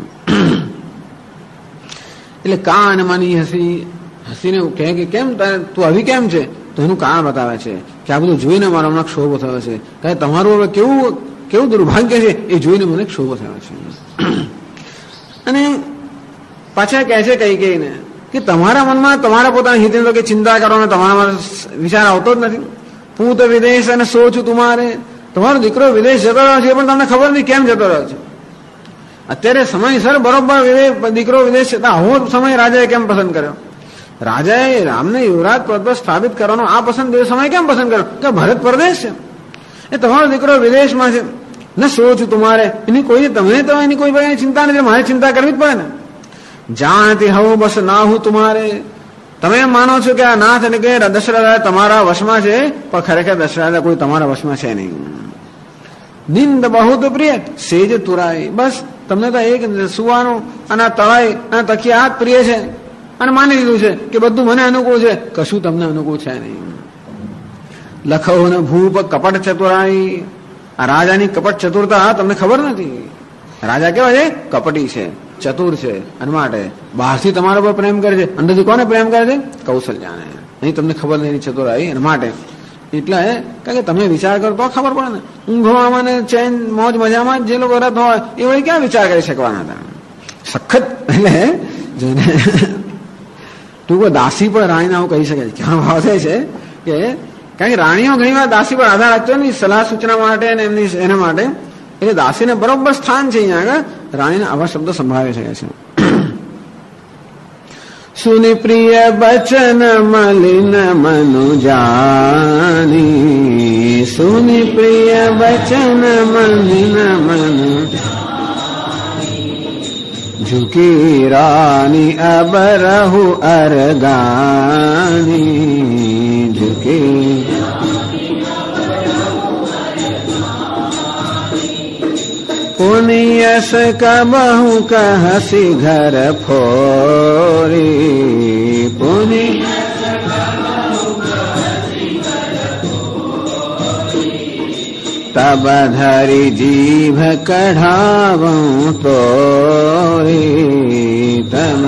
એટલે કાન માની હસીને કહે કે કેમ તું આવી કેમ છે? તો એનું કારણ બતાવે છે કે આ બધું જોઈને મારો હમણાં ક્ષોભ થયો છે. કે તમારું હવે કેવું દુર્ભાગ્ય છે એ જોઈને મને ક્ષોભ થયો છે. અને પાછા કહે છે કઈ કઈને કે તમારા મનમાં તમારા પોતાના હિતની તો કે ચિંતા કરવાનો તમારામાં વિચાર આવતો જ નથી. પૂત વિદેશ અને સોચ તુમારે. તમારો દીકરો વિદેશ જતો રહ્યો છે પણ તમને ખબર નથી કેમ જતો રહ્યો છે. અત્યારે સમયસર બરોબર દીકરો વિદેશ જતા આવો સમય રાજાએ કેમ પસંદ કર્યો? રાજાએ રામને યુવરાજ પદ પર સ્થાપિત કરવાનો આ સમય કેમ પસંદ કર્યો? કે ભરત પરદેશ છે, એ તમારો દીકરો વિદેશમાં છે. ન સોચ તુમારે, એની કોઈ તમને તો એની કોઈ પ્રકારની ચિંતા નથી, મારે ચિંતા કરવી જ પડે ને. જાણતી હવું બસ ના હું તુમારે, તમે એમ માનો છો કે આ નાથ એટલે કે દશરથ તમારા વશમાં છે, પણ ખરેખર દશરથ કોઈ તમારા વશમાં છે નહીં. નિંદ બહુ પ્રિય સેજ તુરાઈ, બસ તમને તો એક સુવાનું અને તળાઈ અને તકિયા આ જ પ્રિય છે અને માની લીધું છે કે બધું મને અનુકૂળ છે, કશું તમને અનુકૂળ છે નહીં. લખો ને ભૂપ કપટ ચતુરાઈ, આ રાજાની કપટ ચતુરતા તમને ખબર નથી. રાજા કેવા છે? કપટી છે, ચતુર છે, અને માટે બહારથી તમારા પર પ્રેમ કરે છે, અંદરથી કોને પ્રેમ કરે છે? કૌશલ્યાને. અહીં તમને ખબર નથી ચતુરાઈ, અને માટે એટલે કારણ કે તમે વિચાર કરો તો ખબર પડે ને. ઊંઘવામાં ને ચેન મોજ મજામાં જે લોકો રત હોય એ વળી ક્યાં વિચાર કરી શકવાના હતા? સખત એટલે જેને ટૂંકો દાસી પણ રાણીને આવું કહી શકે છે. ક્યાં ભાવ થાય છે કે કારણ કે રાણીઓ ઘણી વાર દાસી પર આધાર રાખતો ને સલાહ સૂચના માટે અને એમની એના માટે, એટલે દાસીને બરોબર સ્થાન છે અહીંયા આગળ. રાણીને આવા શબ્દો સંભાળી શકે છે. સુનિ પ્રિય બચન મલિન મનુ જાની, સુનિ પ્રિય બચન મલિન મનુ ઝુકી રાની અબ રહુ અરગાની, ઝુકી પુનિયસ કબહુ કહસી ઘર ફોરી, પુનિ તબ ધરી જીભ કઢાવું તોરી, તબ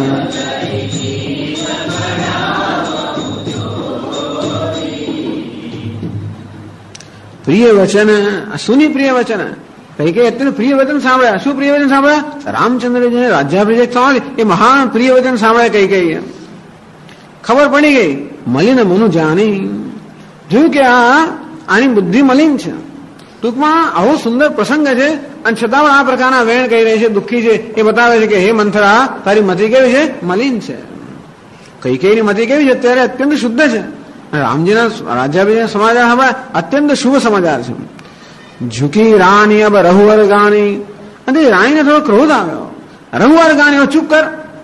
પ્રિય વચન, સુની પ્રિય વચન. કઈ કઈ અત્યંત પ્રિય વચન સાંભળ્યા. શું પ્રિય વચન સાંભળ્યા? રામચંદ્રજીને રાજ્યાભિષેક થવા એ મહાન પ્રિય વચન સાંભળ્યા. કઈ કઈ ખબર પડી ગઈ. મલિન મનુ જાણી, જોયું કે આની બુદ્ધિ મલિન છે. ટૂંકમાં આવો સુંદર પ્રસંગ છે અને છતાં આ પ્રકારના વેણ કહી રહી છે, દુઃખી છે. એ બતાવે છે કે હે મંથરા, તારી મતિ કેવી છે? મલિન છે. કઈ કઈની મતિ કેવી છે? અત્યારે અત્યંત શુદ્ધ છે. રામજીના રાજ્યાભિષેક સમાચાર સાંભળ્યા, અત્યંત શુભ સમાચાર છે. ઝુકી રાણી અબ રહુવર ગાણી, અને રાણીને થોડો ક્રોધ આવ્યો. રહુવર ગાણી, ચૂપ કર.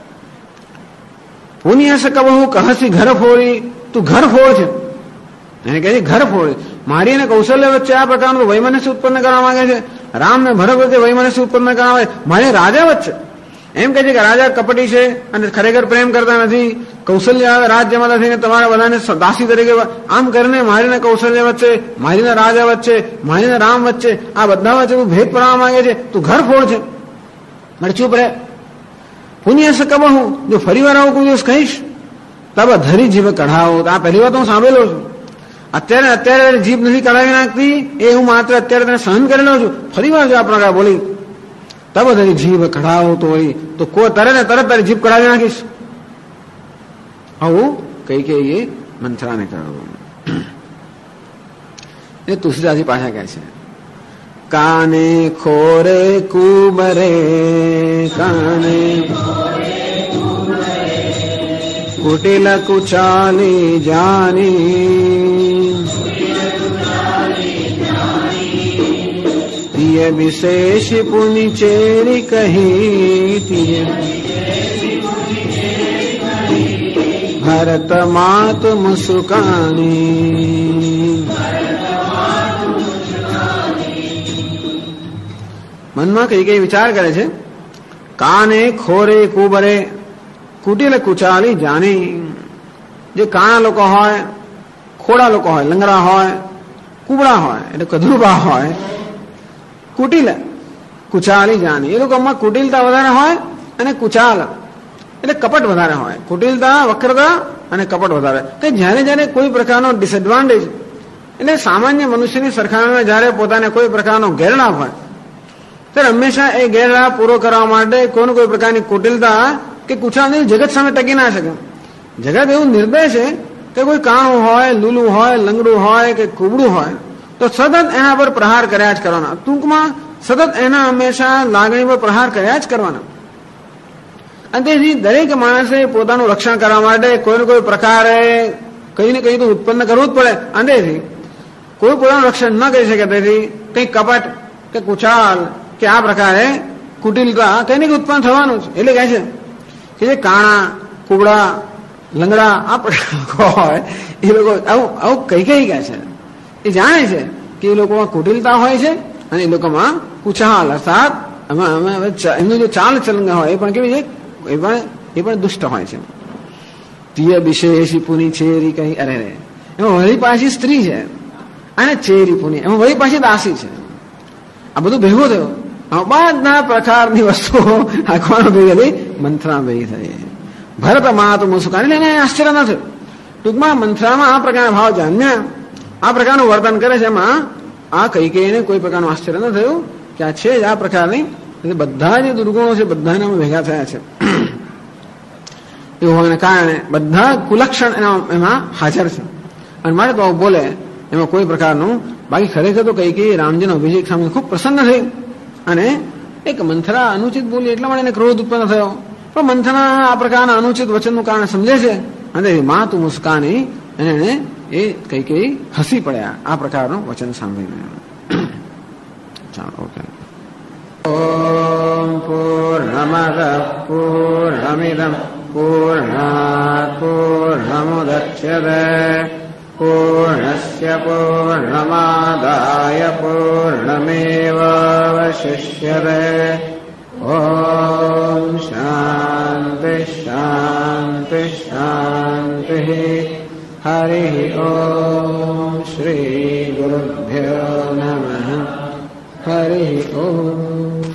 પુનિયસ કબહુ કહસી ઘર ફોડી, તું ઘર ફોડ છે. એને કહે છે ઘર ફોડ. મારી અને કૌશલ્ય વચ્ચે આ પ્રકારનું વૈમનસ્ય ઉત્પન્ન કરવા માંગે છે. રામ ને ભરત વચ્ચે વૈમનસ્ય ઉત્પન્ન કરવા માંગે, મારે રાજા વચ્ચે. એમ કહે છે કે રાજા કપટી છે અને ખરેખર પ્રેમ કરતા નથી. કૌશલ્ય રાજ્યમાં થઈને તમારા બધાને દાસી તરીકે આમ કરીને મારીને કૌશલ્ય વચ્ચે, મારીને રાજા વચ્ચે, મારીને રામ વચ્ચે, આ બધા વચ્ચે તું ભેદ પડવા માંગે છે. તું ઘર ફોડ છે. મારે ચૂપ રહે. પુનિયસ કબહુ, જો ફરી વાર આવું કોઈ દિવસ કહીશ તબ ધરી જીભ કઢાવો. આ પહેલી વાર તો હું સાંભળેલો છું. અત્યારે જીભ નથી કઢાવી નાખતી, એ હું માત્ર અત્યારે તને સહન કરેલો છું. ફરી વાર જો આ પ્રકાર બોલી તબ તારી જીભ કઢાવો તો વળી તો તરત ને તરત તારી જીભ કઢાવી નાખીશ. આવું કઈ કઈ મંથરાને કહ્યું. એ તુલસીદાસજી પાછા કહે છે, કાને ખોરે કુબરે, કાને કુટિલ કુચાલી જાની, તિય વિશેષ પુનિ ચેરી કહી, તિય ભરત માત મુસુકાની. મનમાં કઈ કઈ વિચાર કરે છે. કાને ખોરે કુબરે, કુટિલ કુચાલી જાની. જે કાણા લોકો હોય, ખોડા લોકો હોય, લંગડા હોય, કુબડા હોય એટલે કદરૂપા હોય, કુટિલ કુચાલી જાની. એ લોકોમાં કુટિલતા વધારે હોય અને કુચાલ એટલે કપટ વધારે હોય. કુટિલતા, વક્રતા અને કપટ વધારે. કે જયારે જયારે કોઈ પ્રકારનો ડિસએડવાન્ટેજ, એટલે સામાન્ય મનુષ્યની સરખામણીમાં જયારે પોતાને કોઈ પ્રકારનો ગેરલાભ હોય ત્યારે હંમેશા એ ગેરલાભ પૂરો કરવા માટે કોઈ કોઈ પ્રકારની કુટિલતા કે કુચાલની જગત સામે ટકી ના શકે. જગત એવું નિર્દય છે કે કોઈ કાણું હોય, લૂલું હોય, લંગડું હોય કે કુબડું હોય તો સતત એના પર પ્રહાર કર્યા જ કરવાના. ટૂંકમાં સતત એના હંમેશા લાગણી પર પ્રહાર કર્યા જ કરવાના. અને તેથી દરેક માણસે પોતાનું રક્ષણ કરવા માટે કોઈને કોઈ પ્રકારે કઈ ને કઈ તો ઉત્પન્ન કરવું જ પડે. અને તેથી કોઈ પોતાનું રક્ષણ ન કરી શકે, તેથી કંઈક કપટ કે કુચાલ કે આ પ્રકારે કુટિલતા તેની ઉત્પન્ન થવાનું છે. એટલે કહે છે કે જે કાણા કુગડા લંગડા આ પ્રકાર હોય એ લોકો આવું કઈ કહે છે. એ જાણે છે કે એ લોકોમાં કુટિલતા હોય છે અને એ લોકોમાં કુચાલ અર્થાત એમનું જે ચાલ ચલણ હોય એ પણ કેવી છે, એ પણ દુષ્ટ હોય છે. તિય વિશેષી પુની ચેરી કઈ અરે રે એમાં વળી પાછી સ્ત્રી છે અને ચેરી પુની એમાં વળી પાછી દાસી છે. આ બધું ભેગું થયું. બધા પ્રકારની વસ્તુઓ આખવાનો ભેગી મંથરા ભેગી થઈ. ભરત માં તો મુસ્કાન એને આશ્ચર્ય ન થયું. ટૂંકમાં મંથરામાં આ પ્રકારના ભાવ જામ્યા, આ પ્રકારનું વર્તન કરે છે. એમાં આ કઈ કઈને કોઈ પ્રકારનું આશ્ચર્ય ન થયું કે આ છે જ આ પ્રકારની. બધા જે દુર્ગુણો છે બધાને ભેગા થયા છે. એવું હોવાને કારણે બધા કુલક્ષણ એમાં હાજર છે અને માટે તો બોલે એમાં કોઈ પ્રકારનું બાકી ખરેખર તો કઈ રામજીનો અભિષેક સામે ખૂબ પ્રસન્ન થઈ અને એક મંથરા અનુચિત બોલી એટલા માટે એને ક્રોધ ઉત્પન્ન થયો. પણ મંથરા આ પ્રકારના અનુચિત વચનનું કારણ સમજે છે અને માં તું મુસ્કાની એને એ કઈ હસી પડ્યા આ પ્રકારનું વચન સાંભળીને. ચાલો ઓકે. ઓમ પૂર્ણમદ પૂર્ણમિદં પૂર્ણાત પૂર્ણમુદચ્યતે પૂર્ણસ્ય પૂર્ણમાદાય પૂર્ણમેવાવશિષ્યતે. ઓમ શાંતિ શાંતિ શાંતિ. હરિ ઓમ શ્રી ગુરુભ્યો નમઃ. હરિ ઓમ.